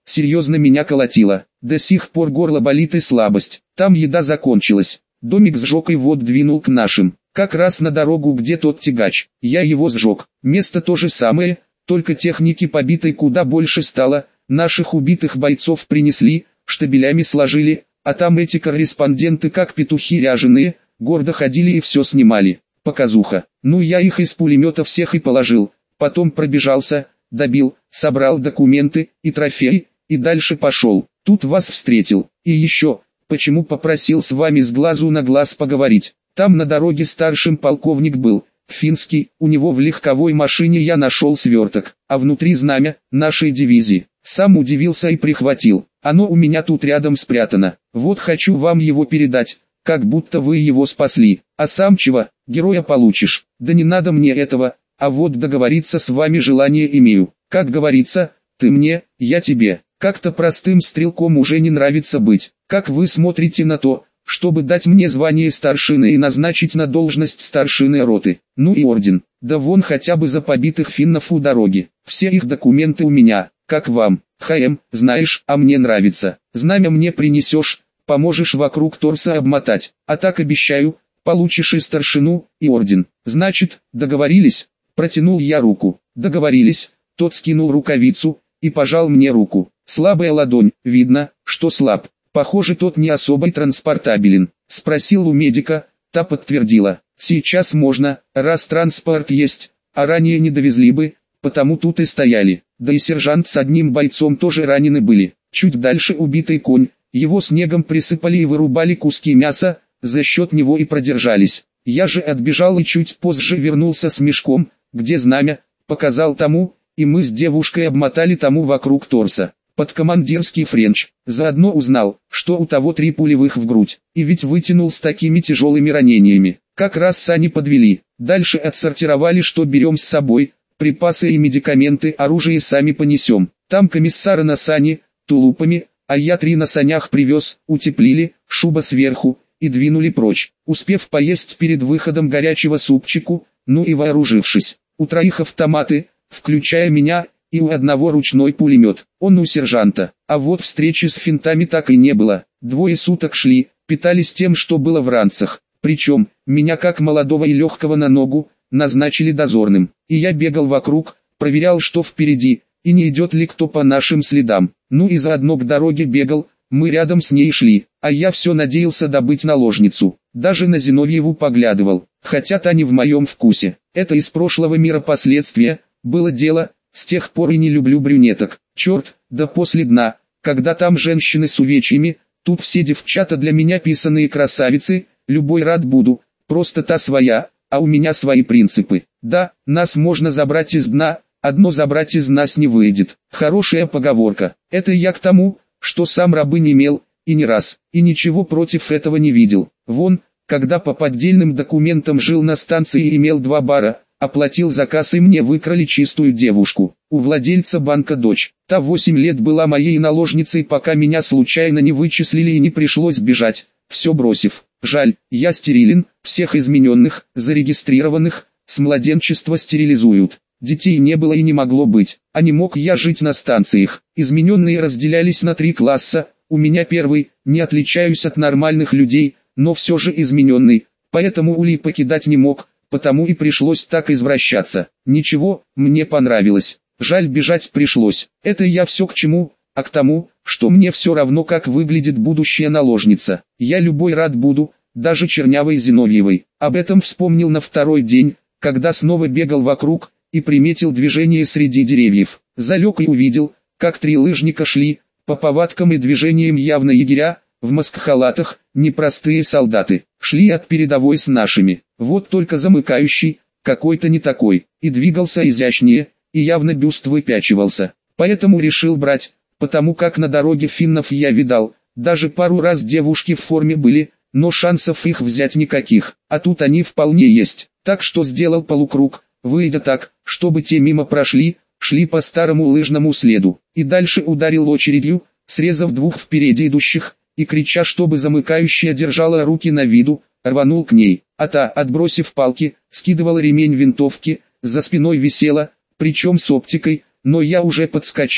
серьезно меня колотило. До сих пор горло болит и слабость. Там еда закончилась. Домик сжег и вот двинул к нашим. Как раз на дорогу, где тот тягач. Я его сжег. Место то же самое, только техники побитой куда больше стало. Наших убитых бойцов принесли, штабелями сложили, а там эти корреспонденты как петухи ряженые, гордо ходили и все снимали. Показуха. Ну я их из пулемета всех и положил. Потом пробежался, добил, собрал документы и трофеи, и дальше пошел. Тут вас встретил. И еще, почему попросил с вами с глазу на глаз поговорить? Там на дороге старшим полковник был, финский, у него в легковой машине я нашел сверток, а внутри знамя нашей дивизии. Сам удивился и прихватил. Оно у меня тут рядом спрятано. Вот хочу вам его передать, как будто вы его спасли. А сам чего, героя получишь? Да не надо мне этого, а вот договориться с вами желание имею. Как говорится, ты мне, я тебе. Как-то простым стрелком уже не нравится быть. Как вы смотрите на то, чтобы дать мне звание старшины и назначить на должность старшины роты? Ну и орден. Да вон хотя бы за побитых финнов у дороги. Все их документы у меня. Как вам? Знаешь, а мне нравится. Знамя мне принесешь, поможешь вокруг торса обмотать. А так обещаю, получишь и старшину, и орден. Значит, договорились? Протянул я руку. Договорились. Тот скинул рукавицу и пожал мне руку. Слабая ладонь, видно, что слаб. Похоже, тот не особо транспортабелен. Спросил у медика, та подтвердила. Сейчас можно, раз транспорт есть, а ранее не довезли бы, потому тут и стояли. Да и сержант с одним бойцом тоже ранены были. Чуть дальше убитый конь, его снегом присыпали и вырубали куски мяса, за счет него и продержались. Я же отбежал и чуть позже вернулся с мешком, где знамя, показал тому, и мы с девушкой обмотали тому вокруг торса. Под командирский френч. Заодно узнал, что у того 3 пулевых в грудь. И ведь вытянул с такими тяжелыми ранениями. Как раз сани подвели. Дальше отсортировали, что берем с собой. Припасы и медикаменты, оружие сами понесем. Там комиссара на сани, тулупами, а я 3 на санях привез, утеплили, шуба сверху, и двинули прочь. Успев поесть перед выходом горячего супчику, ну и вооружившись. У 3 автоматы, включая меня, и у одного ручной пулемет, он у сержанта. А вот встречи с финтами так и не было. 2 суток шли, питались тем, что было в ранцах. Причем, меня как молодого и легкого на ногу, назначили дозорным. И я бегал вокруг, проверял, что впереди, и не идет ли кто по нашим следам. Ну и заодно к дороге бегал, мы рядом с ней шли, а я все надеялся добыть наложницу. Даже на Зиновьеву поглядывал, хотя та не в моем вкусе. Это из прошлого мира последствия, было дело. С тех пор и не люблю брюнеток. Черт, да после дна, когда там женщины с увечьями, тут все девчата для меня писаные красавицы, любой рад буду, просто та своя, а у меня свои принципы. Да, нас можно забрать из дна, одно забрать из нас не выйдет. Хорошая поговорка. Это я к тому, что сам рабы не имел, и не раз, и ничего против этого не видел. Вон, когда по поддельным документам жил на станции и имел 2 бара, оплатил заказ и мне выкрали чистую девушку. У владельца банка дочь. Та 8 лет была моей наложницей, пока меня случайно не вычислили и не пришлось бежать, все бросив. Жаль, я стерилен, всех измененных, зарегистрированных, с младенчества стерилизуют. Детей не было и не могло быть, а не мог я жить на станциях. Измененные разделялись на 3 класса, у меня первый, не отличаюсь от нормальных людей, но все же измененный, поэтому улей покидать не мог. Потому и пришлось так извращаться. Ничего, мне понравилось. Жаль, бежать пришлось. Это я все к чему, а к тому, что мне все равно, как выглядит будущая наложница. Я любой рад буду, даже чернявой Зиновьевой. Об этом вспомнил на 2-й день, когда снова бегал вокруг и приметил движение среди деревьев. Залег и увидел, как 3 лыжника шли, по повадкам и движениям явно егеря, в маскхалатах, непростые солдаты, шли от передовой с нашими. Вот только замыкающий, какой-то не такой, и двигался изящнее, и явно бюст выпячивался. Поэтому решил брать, потому как на дороге финнов я видал, даже пару раз девушки в форме были, но шансов их взять никаких, а тут они вполне есть. Так что сделал полукруг, выйдя так, чтобы те мимо прошли, шли по старому лыжному следу, и дальше ударил очередью, срезав 2 впереди идущих, и крича, чтобы замыкающая держала руки на виду, рванул к ней, а та, отбросив палки, скидывала ремень винтовки, за спиной висела, причем с оптикой, но я уже подскочил,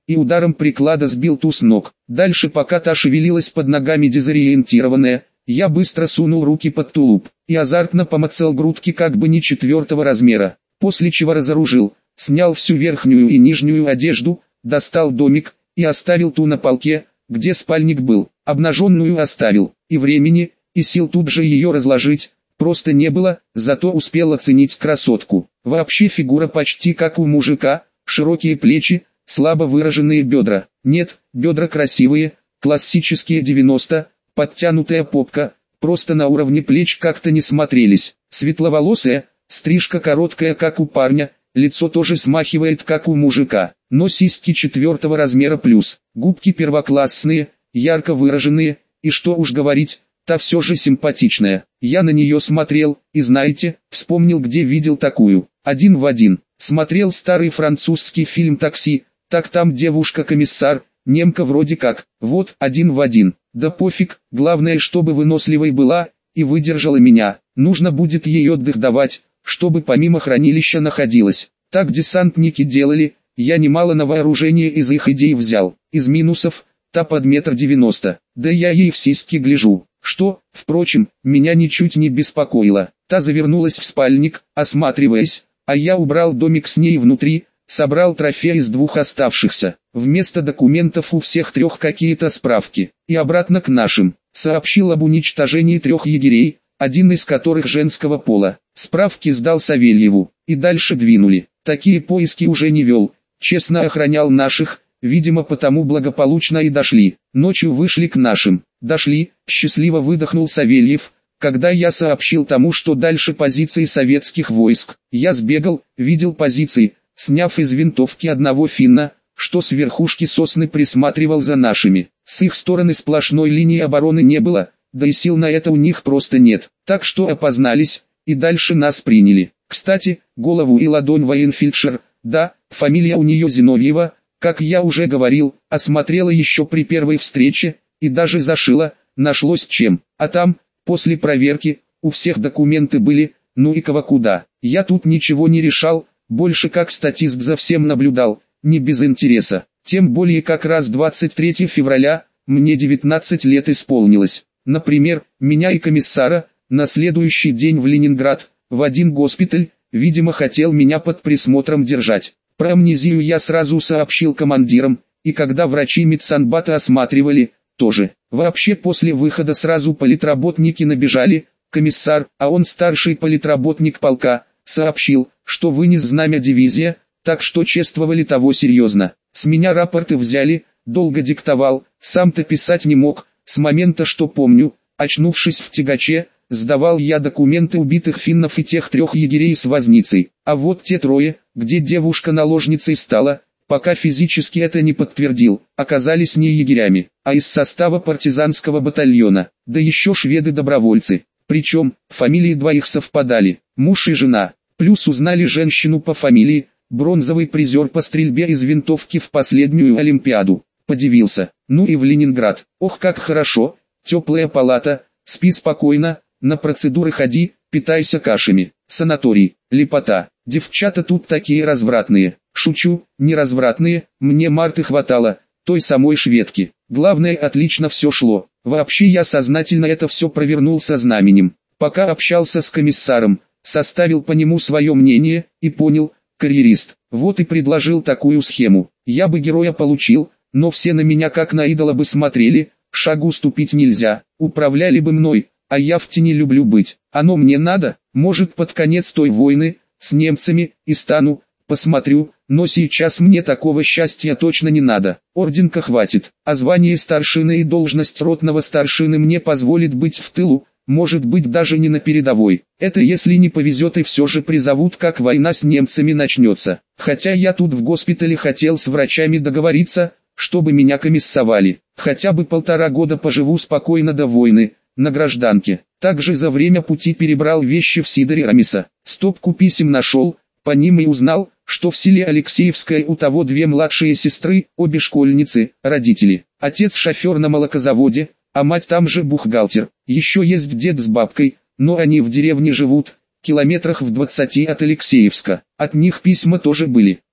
и ударом приклада сбил ту с ног. Дальше, пока та шевелилась под ногами дезориентированная, я быстро сунул руки под тулуп и азартно помацал грудки как бы не 4-го размера, после чего разоружил, снял всю верхнюю и нижнюю одежду, достал домик и оставил ту на полке, где спальник был. Обнаженную оставил, и времени, и сил тут же ее разложить просто не было, зато успел оценить красотку. Вообще фигура почти как у мужика, широкие плечи, слабо выраженные бедра. Нет, бедра красивые, классические 90, подтянутая попка, просто на уровне плеч как-то не смотрелись. Светловолосая, стрижка короткая как у парня, лицо тоже смахивает как у мужика, но сиськи 4-го размера плюс, губки первоклассные, ярко выраженные, и что уж говорить, та все же симпатичная. Я на нее смотрел, и знаете, вспомнил, где видел такую, один в один. Смотрел старый французский фильм «Такси», так там девушка-комиссар, немка вроде как, вот, один в один. Да пофиг, главное, чтобы выносливой была, и выдержала меня. Нужно будет ей отдых давать, чтобы помимо хранилища находилась. Так десантники делали, я немало на вооружение из их идей взял. Из минусов, та под 1,90 м, да я ей в сиськи гляжу. Что, впрочем, меня ничуть не беспокоило. Та завернулась в спальник, осматриваясь, а я убрал домик с ней внутри, собрал трофей из 2 оставшихся. Вместо документов у всех 3 какие-то справки. И обратно к нашим. Сообщил об уничтожении 3 егерей, один из которых женского пола. Справки сдал Савельеву, и дальше двинули. Такие поиски уже не вел, честно охранял наших, видимо потому благополучно и дошли. Ночью вышли к нашим. Дошли, счастливо выдохнул Савельев, когда я сообщил тому, что дальше позиции советских войск. Я сбегал, видел позиции, сняв из винтовки одного финна, что с верхушки сосны присматривал за нашими. С их стороны сплошной линии обороны не было, да и сил на это у них просто нет. Так что опознались, и дальше нас приняли. Кстати, голову и ладонь военфельдшер, да, фамилия у нее Зиновьева, как я уже говорил, осмотрела еще при первой встрече, и даже зашила, нашлось чем. А там, после проверки, у всех документы были, ну и кого куда. Я тут ничего не решал, больше как статист за всем наблюдал, не без интереса. Тем более как раз 23 февраля, мне 19 лет исполнилось. Например, меня и комиссара, на следующий день в Ленинград, в один госпиталь, видимо хотел меня под присмотром держать. Про амнезию я сразу сообщил командирам, и когда врачи медсанбата осматривали, тоже. Вообще после выхода сразу политработники набежали, комиссар, а он старший политработник полка, сообщил, что вынес знамя дивизия, так что чествовали того серьезно. С меня рапорты взяли, долго диктовал, сам-то писать не мог, с момента что помню, очнувшись в тягаче, сдавал я документы убитых финнов и тех 3 егерей с возницей. А вот те 3, где девушка наложницей стала, пока физически это не подтвердил, оказались не егерями, а из состава партизанского батальона, да еще шведы-добровольцы. Причем, фамилии 2 совпадали, муж и жена, плюс узнали женщину по фамилии, бронзовый призер по стрельбе из винтовки в последнюю Олимпиаду. Подивился, ну и в Ленинград, ох как хорошо, теплая палата, спи спокойно, на процедуры ходи, питайся кашами, санаторий, лепота, девчата тут такие развратные. Шучу, не развратные, мне Марты хватало, той самой шведки. Главное, отлично все шло. Вообще я сознательно это все провернул со знаменем. Пока общался с комиссаром, составил по нему свое мнение, и понял, карьерист. Вот и предложил такую схему. Я бы героя получил, но все на меня как на идола бы смотрели, шагу ступить нельзя, управляли бы мной, а я в тени люблю быть. Оно мне надо, может под конец той войны, с немцами, и стану, посмотрю, но сейчас мне такого счастья точно не надо. Орденка хватит, а звание старшины и должность ротного старшины мне позволит быть в тылу, может быть даже не на передовой. Это если не повезет и все же призовут, как война с немцами начнется. Хотя я тут в госпитале хотел с врачами договориться, чтобы меня комиссовали. Хотя бы 1,5 года поживу спокойно до войны, на гражданке. Также за время пути перебрал вещи в Сидоре Рамиса. Стопку писем нашел, по ним и узнал, что в селе Алексеевское у того 2 младшие сестры, обе школьницы, родители. Отец шофер на молокозаводе, а мать там же бухгалтер. Еще есть дед с бабкой, но они в деревне живут, километрах в 20 от Алексеевска. От них письма тоже были.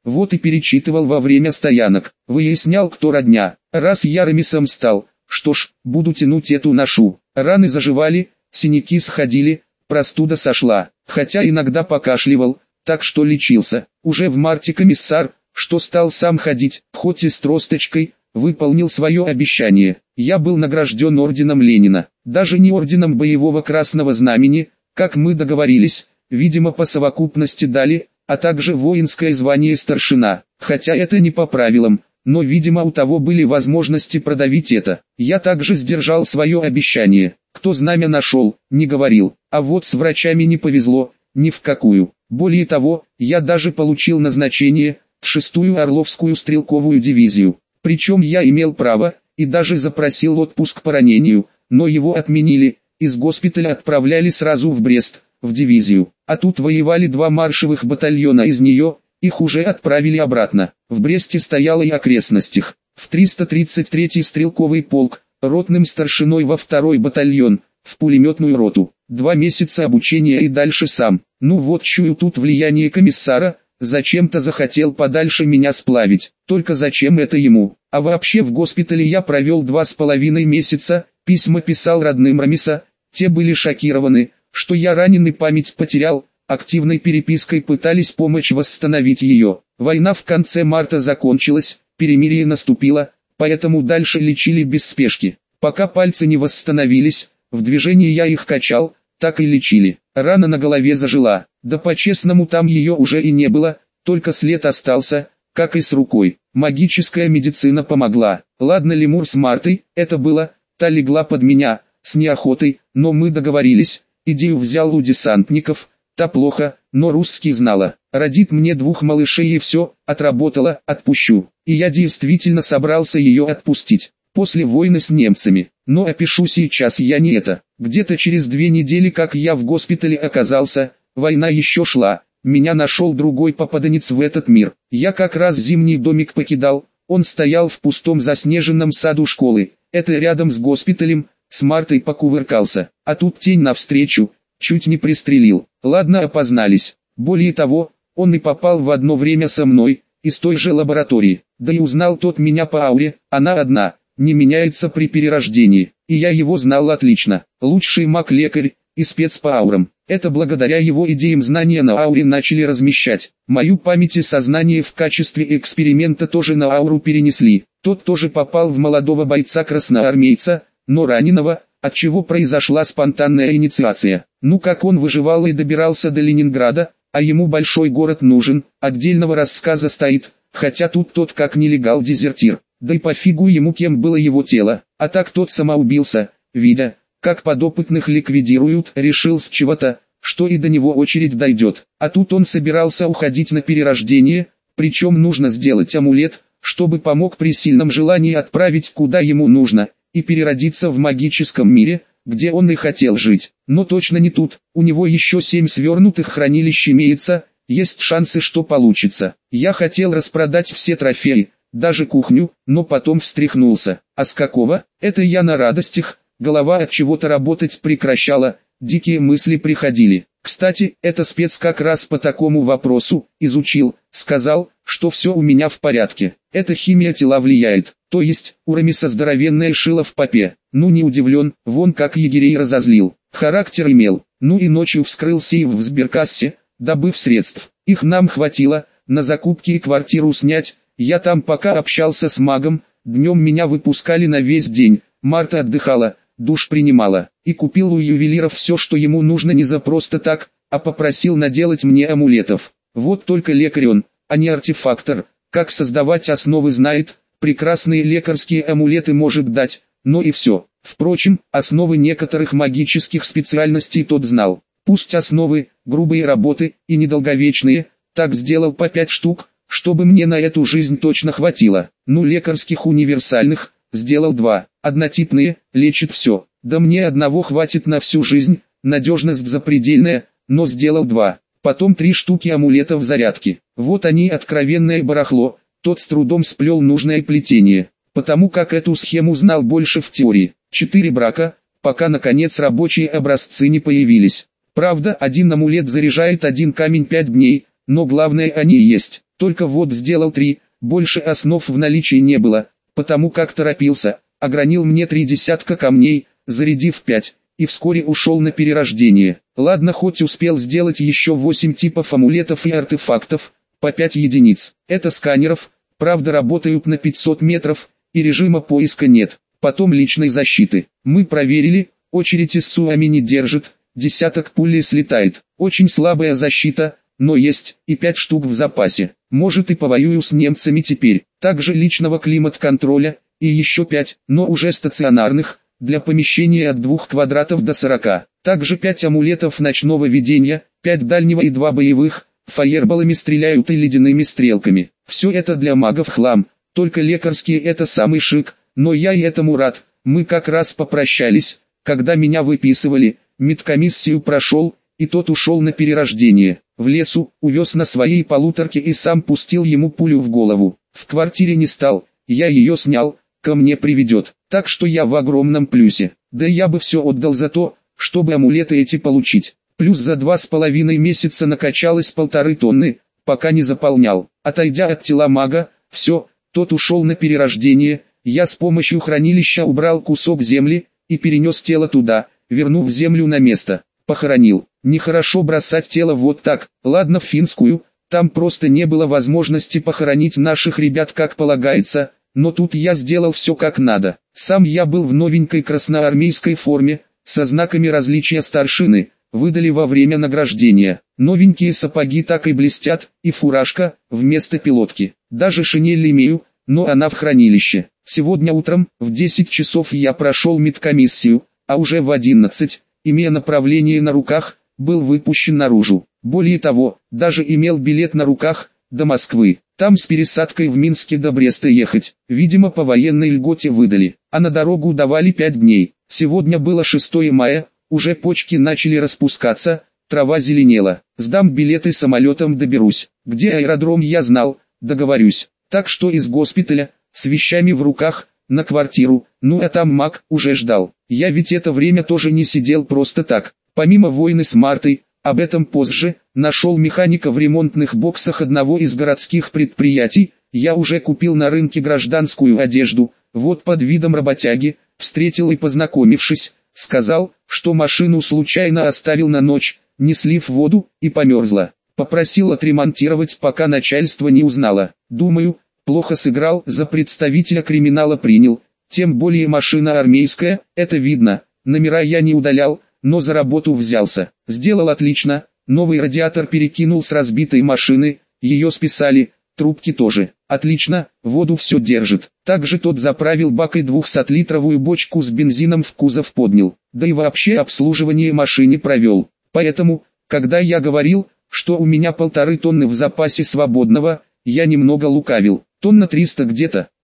Вот и перечитывал во время стоянок, выяснял, кто родня. Раз я ремесом стал, что ж, буду тянуть эту ношу. Раны заживали, синяки сходили, простуда сошла, хотя иногда покашливал, так что лечился. Уже в марте комиссар, что стал сам ходить, хоть и с тросточкой, выполнил свое обещание. Я был награжден орденом Ленина, даже не орденом боевого Красного Знамени, как мы договорились, видимо по совокупности дали, а также воинское звание старшина, хотя это не по правилам, но видимо у того были возможности продавить это. Я также сдержал свое обещание, кто знамя нашел, не говорил, а вот с врачами не повезло, ни в какую. Более того, я даже получил назначение в 6-ю Орловскую стрелковую дивизию. Причем я имел право, и даже запросил отпуск по ранению, но его отменили, из госпиталя отправляли сразу в Брест, в дивизию. А тут воевали 2 маршевых батальона из нее, их уже отправили обратно. В Бресте стояла и окрестностях. В 333-й стрелковый полк, ротным старшиной во 2-й батальон, в пулеметную роту. 2 месяца обучения и дальше сам. Ну вот чую тут влияние комиссара, зачем-то захотел подальше меня сплавить. Только зачем это ему? А вообще в госпитале я провел 2,5 месяца, письма писал родным Рамиса, те были шокированы, что я ранен и память потерял, активной перепиской пытались помочь восстановить ее. Война в конце марта закончилась, перемирие наступило, поэтому дальше лечили без спешки. Пока пальцы не восстановились, в движении я их качал, так и лечили. Рана на голове зажила, да по-честному там ее уже и не было, только след остался, как и с рукой. Магическая медицина помогла. Ладно лемур с Мартой, это было, та легла под меня, с неохотой, но мы договорились, идею взял у десантников, та плохо, но русский знала. Родит мне 2 малышей и все, отработала, отпущу. И я действительно собрался ее отпустить. После войны с немцами. Но опишу сейчас я не это. Где-то через 2 недели как я в госпитале оказался, война еще шла, меня нашел другой попаданец в этот мир. Я как раз зимний домик покидал, он стоял в пустом заснеженном саду школы, это рядом с госпиталем, с Мартой покувыркался, а тут тень навстречу, чуть не пристрелил. Ладно опознались, более того, он и попал в одно время со мной, из той же лаборатории, да и узнал тот меня по ауре, она одна, не меняется при перерождении, и я его знал отлично, лучший маг-лекарь, и спец по аурам. Это благодаря его идеям знания на ауре начали размещать. Мою память и сознание в качестве эксперимента тоже на ауру перенесли. Тот тоже попал в молодого бойца-красноармейца, но раненого, от чего произошла спонтанная инициация. Ну как он выживал и добирался до Ленинграда, а ему большой город нужен, отдельного рассказа стоит, хотя тут тот как нелегал-дезертир. Да и пофигу ему кем было его тело, а так тот самоубился, видя, как подопытных ликвидируют, решил с чего-то, что и до него очередь дойдет. А тут он собирался уходить на перерождение, причем нужно сделать амулет, чтобы помог при сильном желании отправить куда ему нужно, и переродиться в магическом мире, где он и хотел жить. Но точно не тут, у него еще 7 свернутых хранилищ имеется, есть шансы, что получится. Я хотел распродать все трофеи, даже кухню, но потом встряхнулся. А с какого? Это я на радостях, голова от чего-то работать прекращала, дикие мысли приходили. Кстати, это спец как раз по такому вопросу, изучил, сказал, что все у меня в порядке. Это химия тела влияет, то есть, у Рамиса здоровенное шило в попе. Ну не удивлен, вон как егерей разозлил. Характер имел, ну и ночью вскрыл сейф в сберкассе, добыв средств. Их нам хватило, на закупки и квартиру снять. Я там пока общался с магом, днем меня выпускали на весь день, Марта отдыхала, душ принимала, и купил у ювелиров все, что ему нужно не за просто так, а попросил наделать мне амулетов. Вот только лекарь он, а не артефактор, как создавать основы знает, прекрасные лекарские амулеты может дать, но и все. Впрочем, основы некоторых магических специальностей тот знал. Пусть основы, грубые работы и недолговечные, так сделал по 5 штук, чтобы мне на эту жизнь точно хватило. Ну лекарских универсальных, сделал 2, однотипные, лечит все. Да мне одного хватит на всю жизнь, надежность запредельная, но сделал 2. Потом 3 штуки амулетов зарядки. Вот они откровенное барахло, тот с трудом сплел нужное плетение, потому как эту схему знал больше в теории. 4 брака, пока наконец рабочие образцы не появились. Правда, один амулет заряжает 1 камень 5 дней, но главное они есть. только вот сделал 3, больше основ в наличии не было, потому как торопился, огранил мне 3 десятка камней, зарядив 5, и вскоре ушел на перерождение. Ладно, хоть успел сделать еще 8 типов амулетов и артефактов, по 5 единиц. Это сканеров, правда работают на 500 метров, и режима поиска нет. Потом личной защиты. Мы проверили, очередь из Суами не держит, десяток пулей слетает. Очень слабая защита, но есть, и 5 штук в запасе. Может и повоюю с немцами теперь. Также личного климат-контроля, и еще 5, но уже стационарных, для помещения от 2 квадратов до 40. Также 5 амулетов ночного видения, 5 дальнего и 2 боевых, фаерболами стреляют и ледяными стрелками. Все это для магов хлам, только лекарские это самый шик, но я и этому рад. Мы как раз попрощались, когда меня выписывали, медкомиссию прошел, и тот ушел на перерождение. В лесу, увез на своей полуторке и сам пустил ему пулю в голову. В квартире не стал, я ее снял, ко мне приведет. Так что я в огромном плюсе. Да я бы все отдал за то, чтобы амулеты эти получить. Плюс за 2,5 месяца накачалось 1,5 тонны, пока не заполнял. Отойдя от тела мага, все, тот ушел на перерождение, я с помощью хранилища убрал кусок земли, и перенес тело туда, вернув землю на место. Похоронил. Нехорошо бросать тело вот так, ладно в финскую, там просто не было возможности похоронить наших ребят как полагается, но тут я сделал все как надо. Сам я был в новенькой красноармейской форме, со знаками различия старшины, выдали во время награждения. Новенькие сапоги так и блестят, и фуражка, вместо пилотки. Даже шинель имею, но она в хранилище. Сегодня утром, в 10 часов я прошел медкомиссию, а уже в 11, имея направление на руках, был выпущен наружу. Более того, даже имел билет на руках, до Москвы. Там с пересадкой в Минске до Бреста ехать. Видимо по военной льготе выдали. А на дорогу давали 5 дней. Сегодня было 6 мая, уже почки начали распускаться, трава зеленела. Сдам билеты, самолетом доберусь. Где аэродром я знал, договорюсь. Так что из госпиталя, с вещами в руках, на квартиру, ну а там маг уже ждал. Я ведь это время тоже не сидел просто так. Помимо войны с Мартой, об этом позже, нашел механика в ремонтных боксах одного из городских предприятий, я уже купил на рынке гражданскую одежду, вот под видом работяги, встретил и познакомившись, сказал, что машину случайно оставил на ночь, не слив воду, и померзла. Попросил отремонтировать, пока начальство не узнало. Думаю, плохо сыграл, за представителя криминала принял, тем более машина армейская, это видно, номера я не удалял, но за работу взялся. Сделал отлично, новый радиатор перекинул с разбитой машины, ее списали, трубки тоже. Отлично, воду все держит. Также тот заправил бак и 200-литровую бочку с бензином в кузов поднял. Да и вообще обслуживание машине провел. Поэтому, когда я говорил, что у меня 1,5 тонны в запасе свободного, я немного лукавил. Тонна 300 где-то.